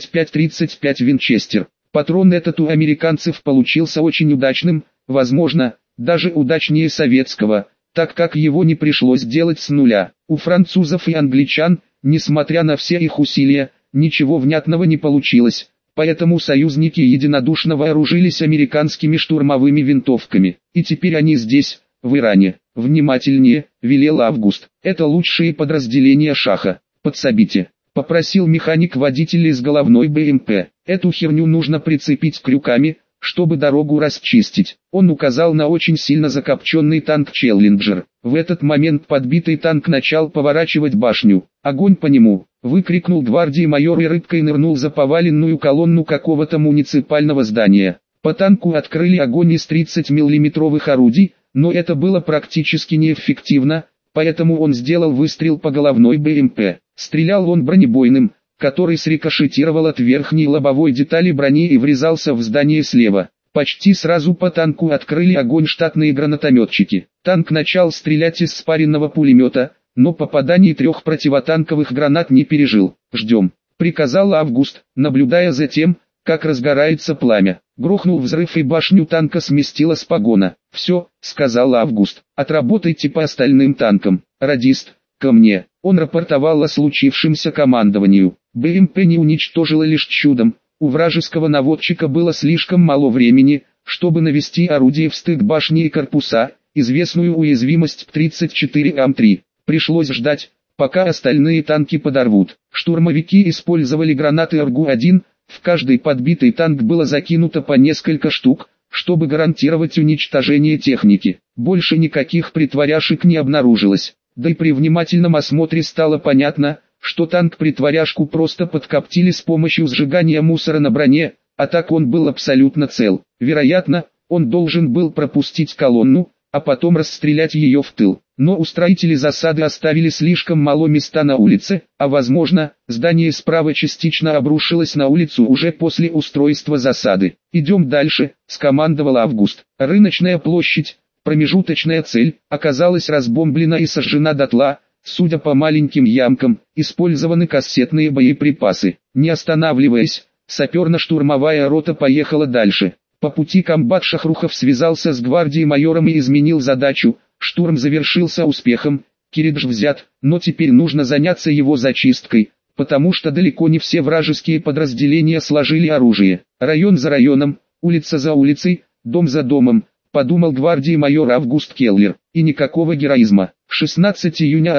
25-35 Винчестер. Патрон этот у американцев получился очень удачным, возможно, даже удачнее советского, так как его не пришлось делать с нуля. У французов и англичан, несмотря на все их усилия, ничего внятного не получилось, поэтому союзники единодушно вооружились американскими штурмовыми винтовками. И теперь они здесь, в Иране. «Внимательнее», — велел Август. «Это лучшие подразделения Шаха. Подсобите», — попросил механик-водитель из головной БМП. «Эту херню нужно прицепить крюками, чтобы дорогу расчистить». Он указал на очень сильно закопченный танк «Челленджер». В этот момент подбитый танк начал поворачивать башню. «Огонь по нему!» — выкрикнул гвардии майор и рыбкой нырнул за поваленную колонну какого-то муниципального здания. По танку открыли огонь из 30-миллиметровых орудий, но это было практически неэффективно, поэтому он сделал выстрел по головной БМП. Стрелял он бронебойным, который срикошетировал от верхней лобовой детали брони и врезался в здание слева. Почти сразу по танку открыли огонь штатные гранатометчики. Танк начал стрелять из спаренного пулемета, но попаданий 3 противотанковых гранат не пережил. «Ждем», — приказал Август, наблюдая за тем, как разгорается пламя. Грохнул взрыв и башню танка сместило с погона. «Все», — сказал Август, — «отработайте по остальным танкам. Радист, ко мне». Он рапортовал о случившемся командованию. БМП не уничтожило лишь чудом. У вражеского наводчика было слишком мало времени, чтобы навести орудие в стык башни и корпуса, известную уязвимость 34 Ам3. Пришлось ждать, пока остальные танки подорвут. Штурмовики использовали гранаты РГУ-1, в каждый подбитый танк было закинуто по несколько штук, чтобы гарантировать уничтожение техники. Больше никаких притворяшек не обнаружилось. Да и при внимательном осмотре стало понятно, что танк-притворяшку просто подкоптили с помощью сжигания мусора на броне, а так он был абсолютно цел. Вероятно, он должен был пропустить колонну, а потом расстрелять ее в тыл. Но устроители засады оставили слишком мало места на улице, а возможно, здание справа частично обрушилось на улицу уже после устройства засады. «Идем дальше», — скомандовал Август. Рыночная площадь, промежуточная цель, оказалась разбомблена и сожжена дотла. Судя по маленьким ямкам, использованы кассетные боеприпасы. Не останавливаясь, саперно-штурмовая рота поехала дальше. По пути комбат Шахрухов связался с гвардией майором и изменил задачу. Штурм завершился успехом, Киридж взят, но теперь нужно заняться его зачисткой, потому что далеко не все вражеские подразделения сложили оружие. Район за районом, улица за улицей, дом за домом, подумал гвардии майор Август Келлер, и никакого героизма. 16 июня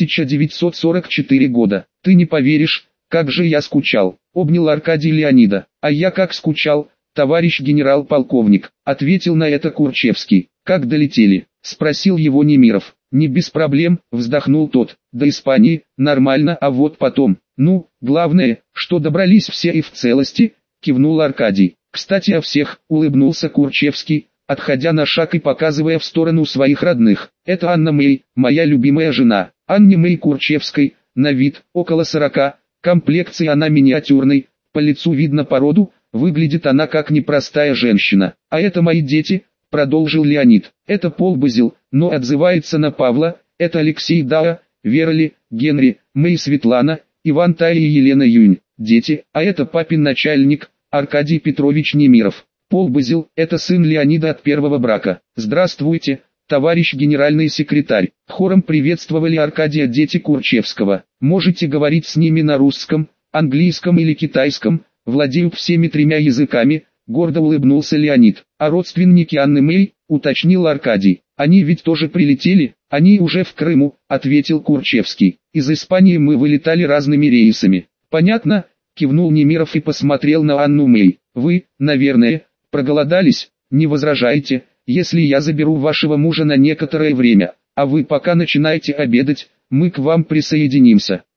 1944 года. «Ты не поверишь, как же я скучал», — обнял Аркадий Леонида. «А я как скучал, товарищ генерал-полковник», — ответил на это Курчевский. «Как долетели?» — спросил его Немиров. «Не без проблем», — вздохнул тот. «До Испании, нормально, а вот потом». «Ну, главное, что добрались все и в целости», — кивнул Аркадий. «Кстати, о всех», — улыбнулся Курчевский, отходя на шаг и показывая в сторону своих родных. «Это Анна Мэй, моя любимая жена». Анне Мэй Курчевской, на вид, около 40, комплекции она миниатюрной, по лицу видно породу, выглядит она как непростая женщина. «А это мои дети», — продолжил Леонид. «Это Пол Базил, но отзывается на Павла, это Алексей Даа, Верли, Генри, Мэй Светлана, Иван Тая и Елена Юнь. Дети, а это папин начальник, Аркадий Петрович Немиров. Пол Базил – это сын Леонида от первого брака. Здравствуйте, товарищ генеральный секретарь». Хором приветствовали Аркадия дети Курчевского. «Можете говорить с ними на русском, английском или китайском, владею всеми 3 языками», – гордо улыбнулся Леонид. «А родственники Анны Мэй?» – уточнил Аркадий. «Они ведь тоже прилетели?» «Они уже в Крыму», – ответил Курчевский. «Из Испании мы вылетали разными рейсами». «Понятно», – кивнул Немиров и посмотрел на Анну Мэй. «Вы, наверное, проголодались? Не возражаете, если я заберу вашего мужа на некоторое время, а вы пока начинаете обедать, мы к вам присоединимся».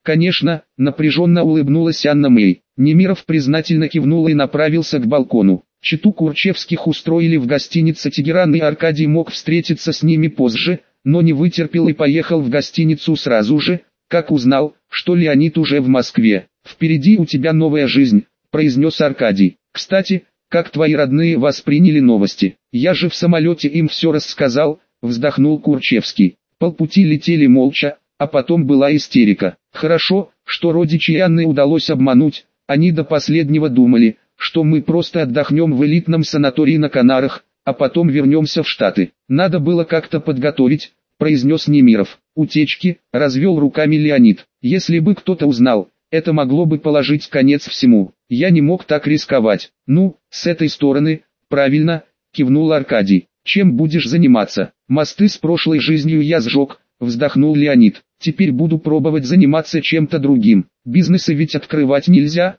Конечно, напряженно улыбнулась Анна Мэй. Немиров признательно кивнул и направился к балкону. Читу Курчевских устроили в гостинице «Тегеран», и Аркадий мог встретиться с ними позже, но не вытерпел и поехал в гостиницу сразу же, как узнал, что Леонид уже в Москве. «Впереди у тебя новая жизнь», — произнес Аркадий. «Кстати, как твои родные восприняли новости? Я же в самолете им все рассказал», — вздохнул Курчевский. Полпути летели молча, а потом была истерика. Хорошо, что родичей Анны удалось обмануть, они до последнего думали, что мы просто отдохнем в элитном санатории на Канарах, а потом вернемся в Штаты. Надо было как-то подготовить, произнес Немиров. Утечки, развел руками Леонид. Если бы кто-то узнал, это могло бы положить конец всему. Я не мог так рисковать. Ну, с этой стороны, правильно, кивнул Аркадий. Чем будешь заниматься? Мосты с прошлой жизнью я сжег, вздохнул Леонид. Теперь буду пробовать заниматься чем-то другим. Бизнесы ведь открывать нельзя,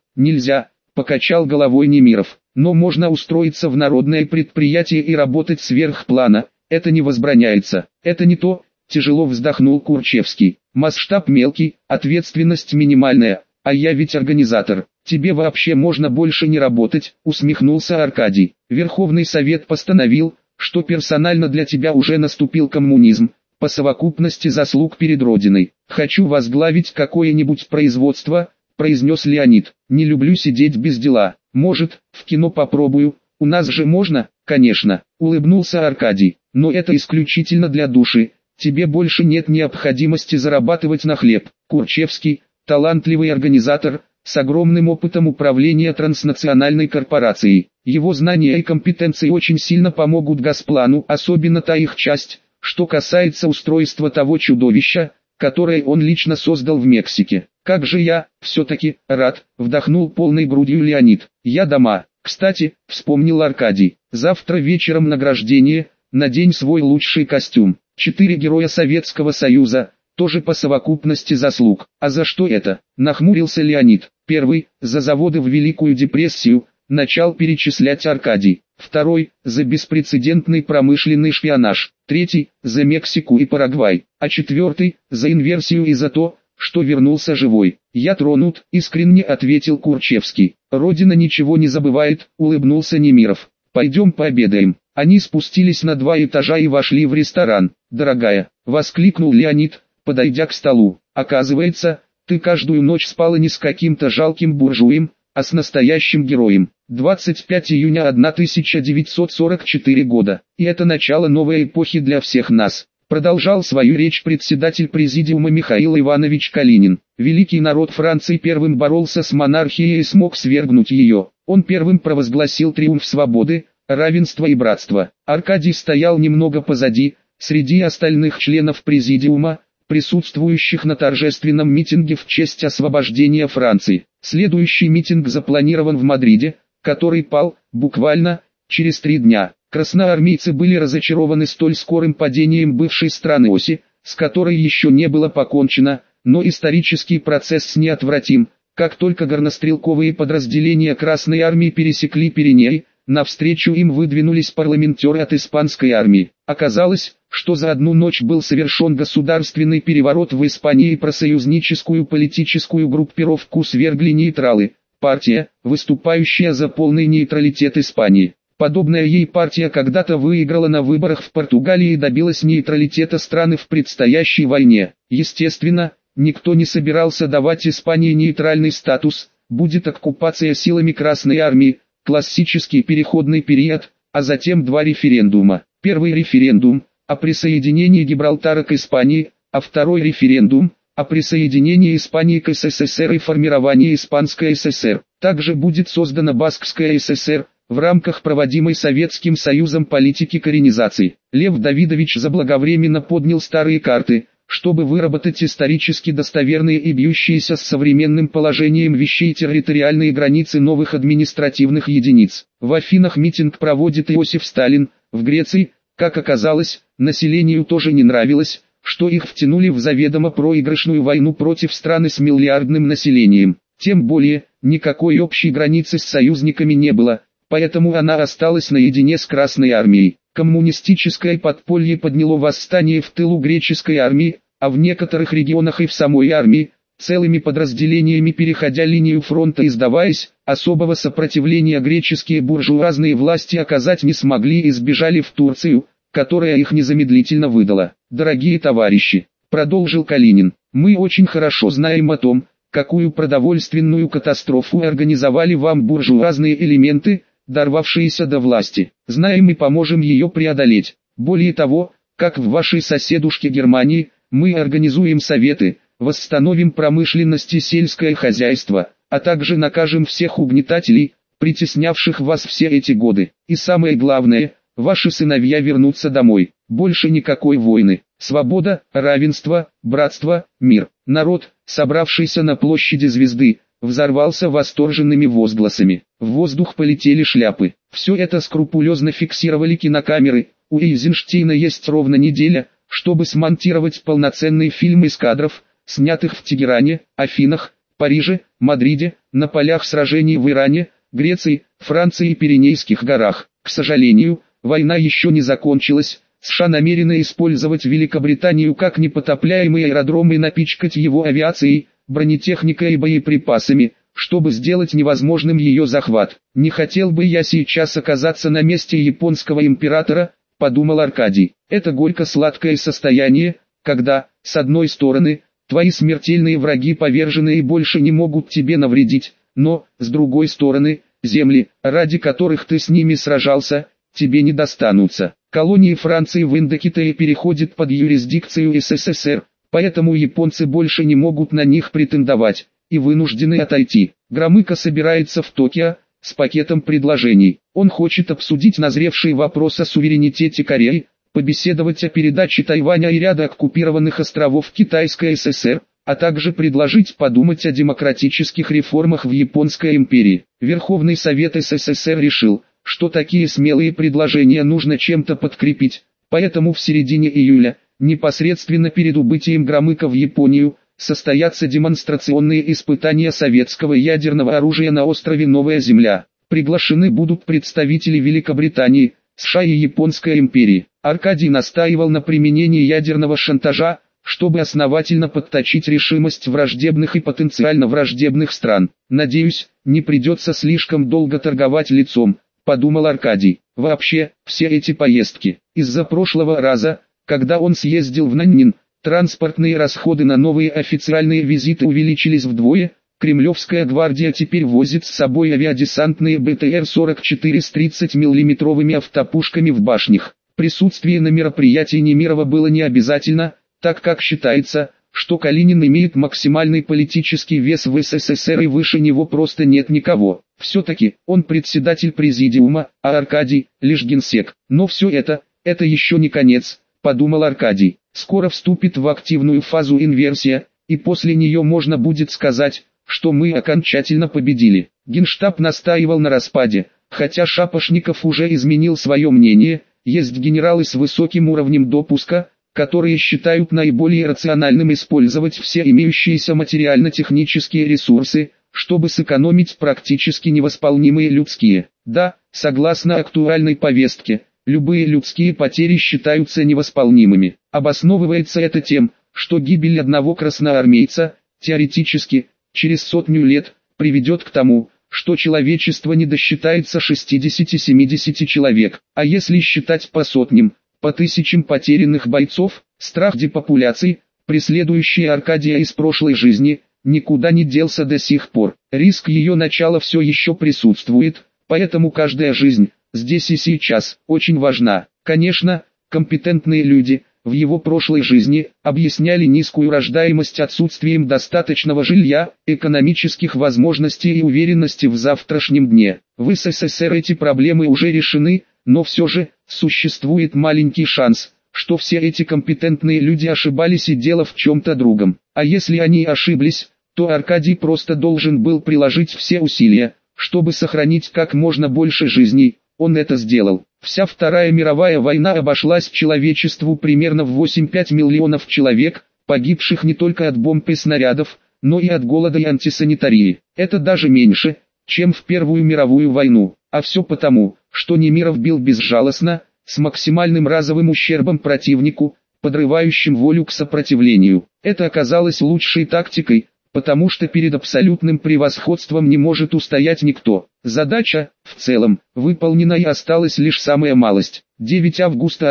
покачал головой Немиров. Но можно устроиться в народное предприятие и работать сверх плана, это не возбраняется. Это не то, тяжело вздохнул Курчевский. Масштаб мелкий, ответственность минимальная, а я ведь организатор. Тебе вообще можно больше не работать, усмехнулся Аркадий. Верховный Совет постановил, что персонально для тебя уже наступил коммунизм, по совокупности заслуг перед Родиной. Хочу возглавить какое-нибудь производство, произнес Леонид. Не люблю сидеть без дела. Может, в кино попробую, у нас же можно? Конечно, улыбнулся Аркадий. Но это исключительно для души. Тебе больше нет необходимости зарабатывать на хлеб. Курчевский, талантливый организатор, с огромным опытом управления транснациональной корпорацией. Его знания и компетенции очень сильно помогут Газплану, особенно та их часть, что касается устройства того чудовища, которое он лично создал в Мексике. Как же я, все-таки, рад, вдохнул полной грудью Леонид. Я дома. Кстати, вспомнил Аркадий, завтра вечером награждение, надень свой лучший костюм. 4 героя Советского Союза, тоже по совокупности заслуг. А за что это? Нахмурился Леонид. Первый, за заводы в Великую депрессию, начал перечислять Аркадий. Второй, за беспрецедентный промышленный шпионаж. Третий, за Мексику и Парагвай. А четвертый, за инверсию и за то, что вернулся живой. Я тронут, искренне ответил Курчевский. Родина ничего не забывает, улыбнулся Немиров. Пойдем пообедаем. Они спустились на 2 этажа и вошли в ресторан. «Дорогая», — воскликнул Леонид, подойдя к столу. «Оказывается, ты каждую ночь спала не с каким-то жалким буржуем, а с настоящим героем». 25 июня 1944 года. И это начало новой эпохи для всех нас. Продолжал свою речь председатель президиума Михаил Иванович Калинин. Великий народ Франции первым боролся с монархией и смог свергнуть ее. Он первым провозгласил триумф свободы, равенства и братства. Аркадий стоял немного позади, среди остальных членов президиума, присутствующих на торжественном митинге в честь освобождения Франции. Следующий митинг запланирован в Мадриде, который пал, буквально, через 3 дня. Красноармейцы были разочарованы столь скорым падением бывшей страны оси, с которой еще не было покончено, но исторический процесс неотвратим. Как только горнострелковые подразделения Красной армии пересекли Пиренеи, навстречу им выдвинулись парламентеры от испанской армии. Оказалось, что за одну ночь был совершен государственный переворот в Испании и профсоюзническую политическую группировку свергли нейтралы, партия, выступающая за полный нейтралитет Испании. Подобная ей партия когда-то выиграла на выборах в Португалии и добилась нейтралитета страны в предстоящей войне. Естественно, никто не собирался давать Испании нейтральный статус, будет оккупация силами Красной армии, классический переходный период, а затем 2 референдума. Первый референдум о присоединении Гибралтара к Испании, а второй референдум о присоединении Испании к СССР и формировании Испанской ССР. Также будет создана Баскская ССР, в рамках проводимой Советским Союзом политики коренизации. Лев Давидович заблаговременно поднял старые карты, чтобы выработать исторически достоверные и бьющиеся с современным положением вещей территориальные границы новых административных единиц. В Афинах митинг проводит Иосиф Сталин, в Греции, как оказалось, населению тоже не нравилось, что их втянули в заведомо проигрышную войну против страны с миллиардным населением. Тем более, никакой общей границы с союзниками не было, поэтому она осталась наедине с Красной армией. Коммунистическое подполье подняло восстание в тылу греческой армии, а в некоторых регионах и в самой армии, целыми подразделениями переходя линию фронта и сдаваясь, особого сопротивления греческие буржуазные власти оказать не смогли и сбежали в Турцию, которая их незамедлительно выдала. «Дорогие товарищи», — продолжил Калинин, — «мы очень хорошо знаем о том, какую продовольственную катастрофу организовали вам буржуазные элементы, дорвавшиеся до власти. Знаем и поможем ее преодолеть. Более того, как в вашей соседушке Германии, мы организуем советы, восстановим промышленность и сельское хозяйство, а также накажем всех угнетателей, притеснявших вас все эти годы. И самое главное, ваши сыновья вернутся домой. Больше никакой войны. Свобода, равенство, братство, мир». Народ, собравшийся на площади Звезды, взорвался восторженными возгласами. В воздух полетели шляпы. Все это скрупулезно фиксировали кинокамеры. У Эйзенштейна есть ровно неделя, чтобы смонтировать полноценный фильм из кадров, снятых в Тегеране, Афинах, Париже, Мадриде, на полях сражений в Иране, Греции, Франции и Пиренейских горах. К сожалению, война еще не закончилась. США намерены использовать Великобританию как непотопляемый аэродром и напичкать его авиацией, бронетехникой и боеприпасами, чтобы сделать невозможным ее захват. «Не хотел бы я сейчас оказаться на месте японского императора», — подумал Аркадий. «Это горько-сладкое состояние, когда, с одной стороны, твои смертельные враги повержены и больше не могут тебе навредить, но, с другой стороны, земли, ради которых ты с ними сражался, тебе не достанутся. Колонии Франции в Индокитае переходят под юрисдикцию СССР, поэтому японцы больше не могут на них претендовать, и вынуждены отойти. Громыко собирается в Токио, с пакетом предложений. Он хочет обсудить назревший вопрос о суверенитете Кореи, побеседовать о передаче Тайваня и ряда оккупированных островов Китайской ССР, а также предложить подумать о демократических реформах в Японской империи. Верховный Совет СССР решил, что такие смелые предложения нужно чем-то подкрепить, поэтому в середине июля, непосредственно перед убытием Громыка в Японию, состоятся демонстрационные испытания советского ядерного оружия на острове Новая Земля. Приглашены будут представители Великобритании, США и Японской империи. Аркадий настаивал на применении ядерного шантажа, чтобы основательно подточить решимость враждебных и потенциально враждебных стран. «Надеюсь, не придется слишком долго торговать лицом», — подумал Аркадий. Вообще, все эти поездки, из-за прошлого раза, когда он съездил в Наньнин, транспортные расходы на новые официальные визиты увеличились вдвое. Кремлевская гвардия теперь возит с собой авиадесантные БТР-44 с 30 миллиметровыми автопушками в башнях. Присутствие на мероприятии Немирова было не обязательно, так как считается, что Калинин имеет максимальный политический вес в СССР и выше него просто нет никого. Все-таки, он председатель президиума, а Аркадий – лишь генсек. Но все это еще не конец, подумал Аркадий. Скоро вступит в активную фазу инверсия, и после нее можно будет сказать, что мы окончательно победили. Генштаб настаивал на распаде, хотя Шапошников уже изменил свое мнение. Есть генералы с высоким уровнем допуска, которые считают наиболее рациональным использовать все имеющиеся материально-технические ресурсы, чтобы сэкономить практически невосполнимые людские. Да, согласно актуальной повестке, любые людские потери считаются невосполнимыми. Обосновывается это тем, что гибель одного красноармейца, теоретически, через 100 лет, приведет к тому, что человечество не досчитается 60-70 человек, а если считать по сотням, по тысячам потерянных бойцов, страх депопуляции, преследующий Аркадия из прошлой жизни, никуда не делся до сих пор. Риск ее начала все еще присутствует, поэтому каждая жизнь, здесь и сейчас, очень важна. Конечно, компетентные люди, в его прошлой жизни, объясняли низкую рождаемость отсутствием достаточного жилья, экономических возможностей и уверенности в завтрашнем дне. В СССР эти проблемы уже решены, но все же, существует маленький шанс, что все эти компетентные люди ошибались и дело в чем-то другом. А если они ошиблись, то Аркадий просто должен был приложить все усилия, чтобы сохранить как можно больше жизней. Он это сделал. Вся Вторая мировая война обошлась человечеству примерно в 8-5 миллионов человек, погибших не только от бомб и снарядов, но и от голода и антисанитарии. Это даже меньше, чем в Первую мировую войну. А все потому, что Немиров бил безжалостно, с максимальным разовым ущербом противнику, подрывающим волю к сопротивлению. Это оказалось лучшей тактикой, потому что перед абсолютным превосходством не может устоять никто. Задача, в целом, выполнена и осталась лишь самая малость. 9 августа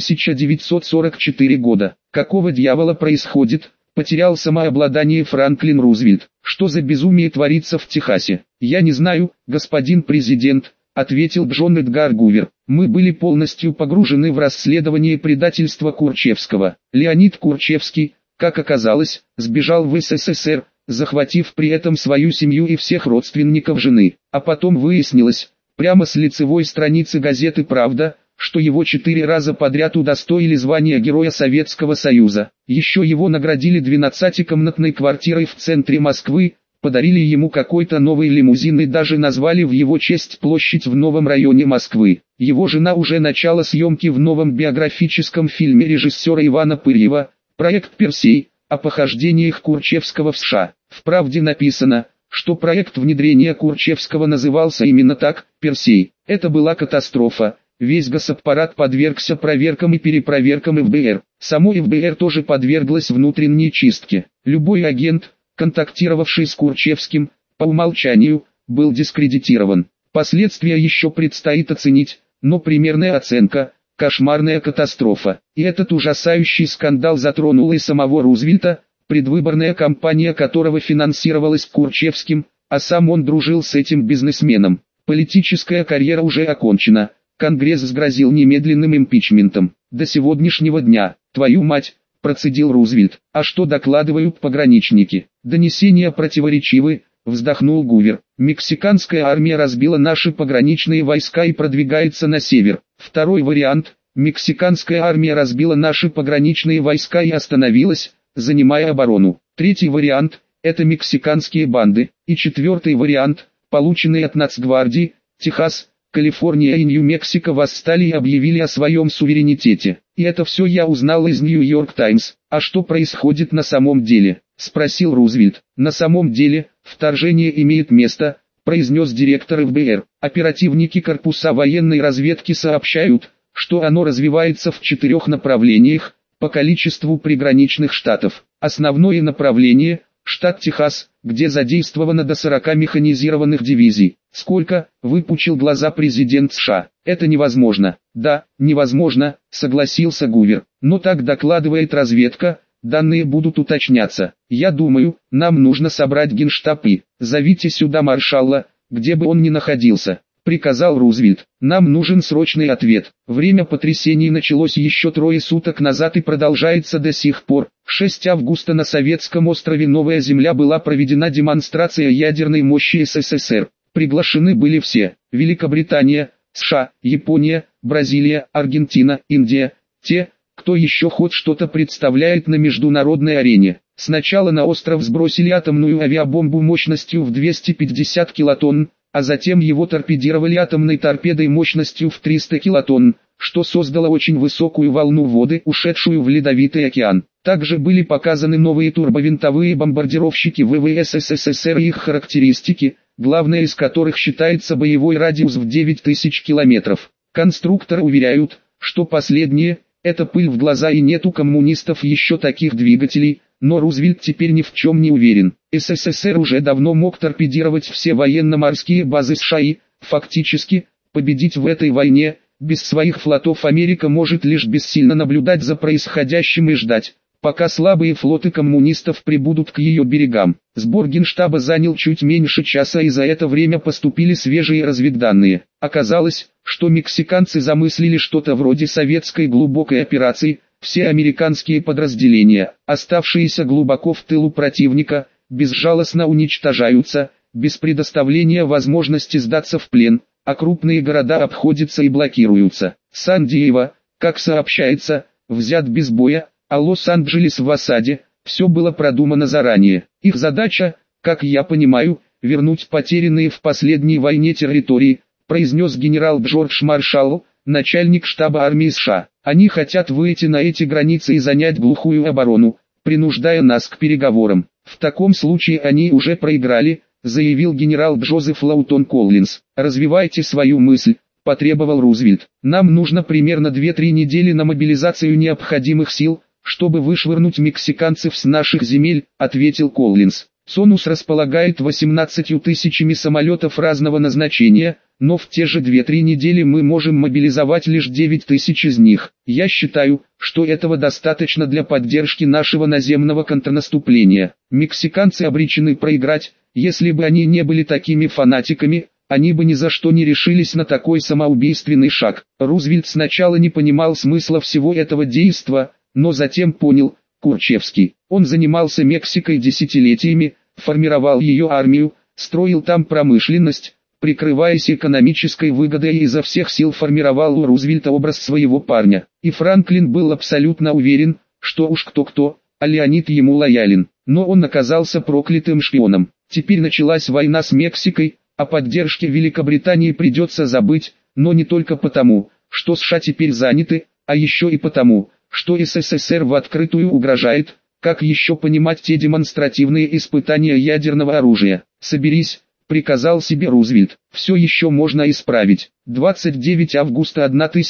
1944 года. Какого дьявола происходит? Потерял самообладание Франклин Рузвельт. Что за безумие творится в Техасе? Я не знаю, господин президент, ответил Джон Эдгар Гувер. Мы были полностью погружены в расследование предательства Курчевского. Леонид Курчевский, как оказалось, сбежал в СССР, захватив при этом свою семью и всех родственников жены. А потом выяснилось, прямо с лицевой страницы газеты «Правда», что его 4 раза подряд удостоили звания Героя Советского Союза. Еще его наградили 12-комнатной квартирой в центре Москвы, подарили ему какой-то новый лимузин и даже назвали в его честь площадь в новом районе Москвы. Его жена уже начала съемки в новом биографическом фильме режиссера Ивана Пырьева «Проект Персей», о похождениях Курчевского в США. В «Правде» написано, что проект внедрения Курчевского назывался именно так, «Персей». Это была катастрофа. Весь госаппарат подвергся проверкам и перепроверкам ФБР. Само ФБР тоже подверглось внутренней чистке. Любой агент, контактировавший с Курчевским, по умолчанию, был дискредитирован. Последствия еще предстоит оценить, но примерная оценка – кошмарная катастрофа. И этот ужасающий скандал затронул и самого Рузвельта, предвыборная кампания которого финансировалась Курчевским, а сам он дружил с этим бизнесменом. Политическая карьера уже окончена. Конгресс сгрозил немедленным импичментом. До сегодняшнего дня, твою мать, процедил Рузвельт. А что докладывают пограничники? Донесения противоречивы, вздохнул Гувер. Мексиканская армия разбила наши пограничные войска и продвигается на север. Второй вариант. Мексиканская армия разбила наши пограничные войска и остановилась, занимая оборону. Третий вариант. Это мексиканские банды. И четвертый вариант, полученный от Нацгвардии, Техас, Калифорния и Нью-Мексико восстали и объявили о своем суверенитете. И это все я узнал из Нью-Йорк Таймс. А что происходит на самом деле? Спросил Рузвельт. На самом деле, вторжение имеет место, произнес директор ФБР. Оперативники корпуса военной разведки сообщают, что оно развивается в 4 направлениях, по количеству приграничных штатов. Основное направление – штат Техас, где задействовано до 40 механизированных дивизий. Сколько? Выпучил глаза президент США. Это невозможно. Да, невозможно, согласился Гувер. Но так докладывает разведка, данные будут уточняться. Я думаю, нам нужно собрать генштаб и зовите сюда маршала, где бы он ни находился. Приказал Рузвельт. Нам нужен срочный ответ. Время потрясений началось еще 3 суток назад и продолжается до сих пор. 6 августа на советском острове Новая Земля была проведена демонстрация ядерной мощи СССР. Приглашены были все. Великобритания, США, Япония, Бразилия, Аргентина, Индия. Те, кто еще хоть что-то представляет на международной арене. Сначала на остров сбросили атомную авиабомбу мощностью в 250 килотонн, а затем его торпедировали атомной торпедой мощностью в 300 килотонн, что создало очень высокую волну воды, ушедшую в Ледовитый океан. Также были показаны новые турбовинтовые бомбардировщики ВВС СССР и их характеристики, главное из которых считается боевой радиус в 9000 километров. Конструкторы уверяют, что последние – это пыль в глаза и нет у коммунистов еще таких двигателей, но Рузвельт теперь ни в чем не уверен. СССР уже давно мог торпедировать все военно-морские базы США и, фактически, победить в этой войне. Без своих флотов Америка может лишь бессильно наблюдать за происходящим и ждать, пока слабые флоты коммунистов прибудут к ее берегам. Сбор генштаба занял чуть меньше часа и за это время поступили свежие разведданные. Оказалось, что мексиканцы замыслили что-то вроде советской глубокой операции. Все американские подразделения, оставшиеся глубоко в тылу противника, безжалостно уничтожаются, без предоставления возможности сдаться в плен, а крупные города обходятся и блокируются. Сан-Диего, как сообщается, взят без боя, а Лос-Анджелес в осаде. Все было продумано заранее. Их задача, как я понимаю, вернуть потерянные в последней войне территории, произнес генерал Джордж Маршалл, начальник штаба армии США. Они хотят выйти на эти границы и занять глухую оборону, принуждая нас к переговорам. В таком случае они уже проиграли, заявил генерал Джозеф Лаутон Коллинз. Развивайте свою мысль, потребовал Рузвельт. Нам нужно примерно 2-3 недели на мобилизацию необходимых сил, чтобы вышвырнуть мексиканцев с наших земель, ответил Коллинз. Цонус располагает 18 тысячами самолетов разного назначения, но в те же 2-3 недели мы можем мобилизовать лишь 9 тысяч из них. Я считаю, что этого достаточно для поддержки нашего наземного контрнаступления. Мексиканцы обречены проиграть, если бы они не были такими фанатиками, они бы ни за что не решились на такой самоубийственный шаг. Рузвельт сначала не понимал смысла всего этого действа, но затем понял. Курчевский. Он занимался Мексикой десятилетиями, формировал ее армию, строил там промышленность, прикрываясь экономической выгодой и изо всех сил формировал у Рузвельта образ своего парня. И Франклин был абсолютно уверен, что уж кто-кто, а Леонид ему лоялен. Но он оказался проклятым шпионом. Теперь началась война с Мексикой, о поддержке Великобритании придется забыть, но не только потому, что США теперь заняты, а еще и потому, что СССР в открытую угрожает. Как еще понимать те демонстративные испытания ядерного оружия? «Соберись», — приказал себе Рузвельт, — «все еще можно исправить». 29 августа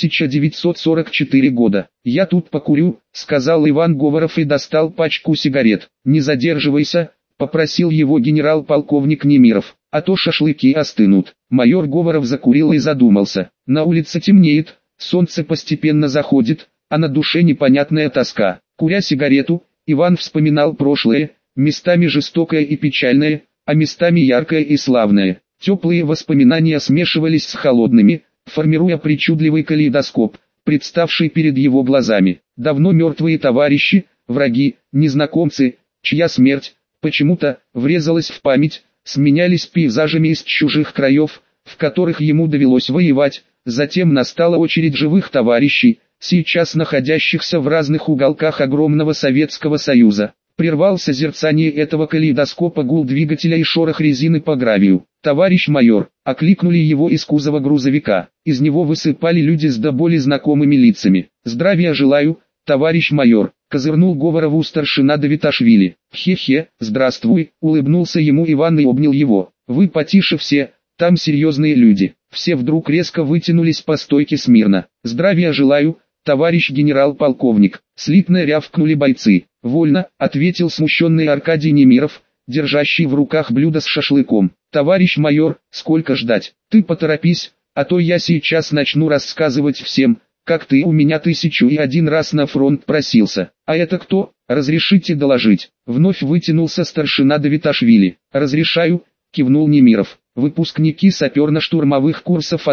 1944 года. «Я тут покурю», — сказал Иван Говоров и достал пачку сигарет. «Не задерживайся», — попросил его генерал-полковник Немиров, — «а то шашлыки остынут». Майор Говоров закурил и задумался. На улице темнеет, солнце постепенно заходит, а на душе непонятная тоска. Куря сигарету, Иван вспоминал прошлое, местами жестокое и печальное, а местами яркое и славное. Теплые воспоминания смешивались с холодными, формируя причудливый калейдоскоп, представший перед его глазами. Давно мертвые товарищи, враги, незнакомцы, чья смерть, почему-то, врезалась в память, сменялись пейзажами из чужих краев, в которых ему довелось воевать. Затем настала очередь живых товарищей, сейчас находящихся в разных уголках огромного Советского Союза. Прервал созерцание этого калейдоскопа гул двигателя и шорох резины по гравию. «Товарищ майор!» — окликнули его из кузова грузовика. Из него высыпали люди с до боли знакомыми лицами. «Здравия желаю, товарищ майор!» — козырнул Говорову старшина Давиташвили. «Хе-хе, здравствуй!» — улыбнулся ему Иван и обнял его. «Вы потише все, там серьезные люди». Все вдруг резко вытянулись по стойке смирно. «Здравия желаю, товарищ генерал-полковник!» — слитно рявкнули бойцы. «Вольно», — ответил смущенный Аркадий Немиров, держащий в руках блюдо с шашлыком. «Товарищ майор, сколько ждать? Ты поторопись, а то я сейчас начну рассказывать всем, как ты у меня 1001 раз на фронт просился». «А это кто? Разрешите доложить?» Вновь вытянулся старшина Давиташвили. «Разрешаю», — кивнул Немиров. «Выпускники саперно-штурмовых курсов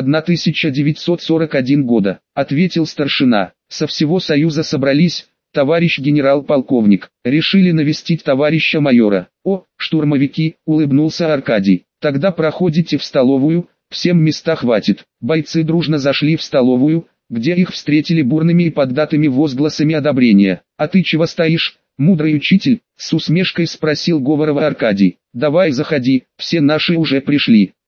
1941 года», — ответил старшина. «Со всего Союза собрались, товарищ генерал-полковник, решили навестить товарища майора». «О, штурмовики», — улыбнулся Аркадий, — «тогда проходите в столовую, всем места хватит». Бойцы дружно зашли в столовую, где их встретили бурными и поддатыми возгласами одобрения. «А ты чего стоишь, мудрый учитель?» — с усмешкой спросил Говорова Аркадий. «Давай заходи, все наши уже пришли».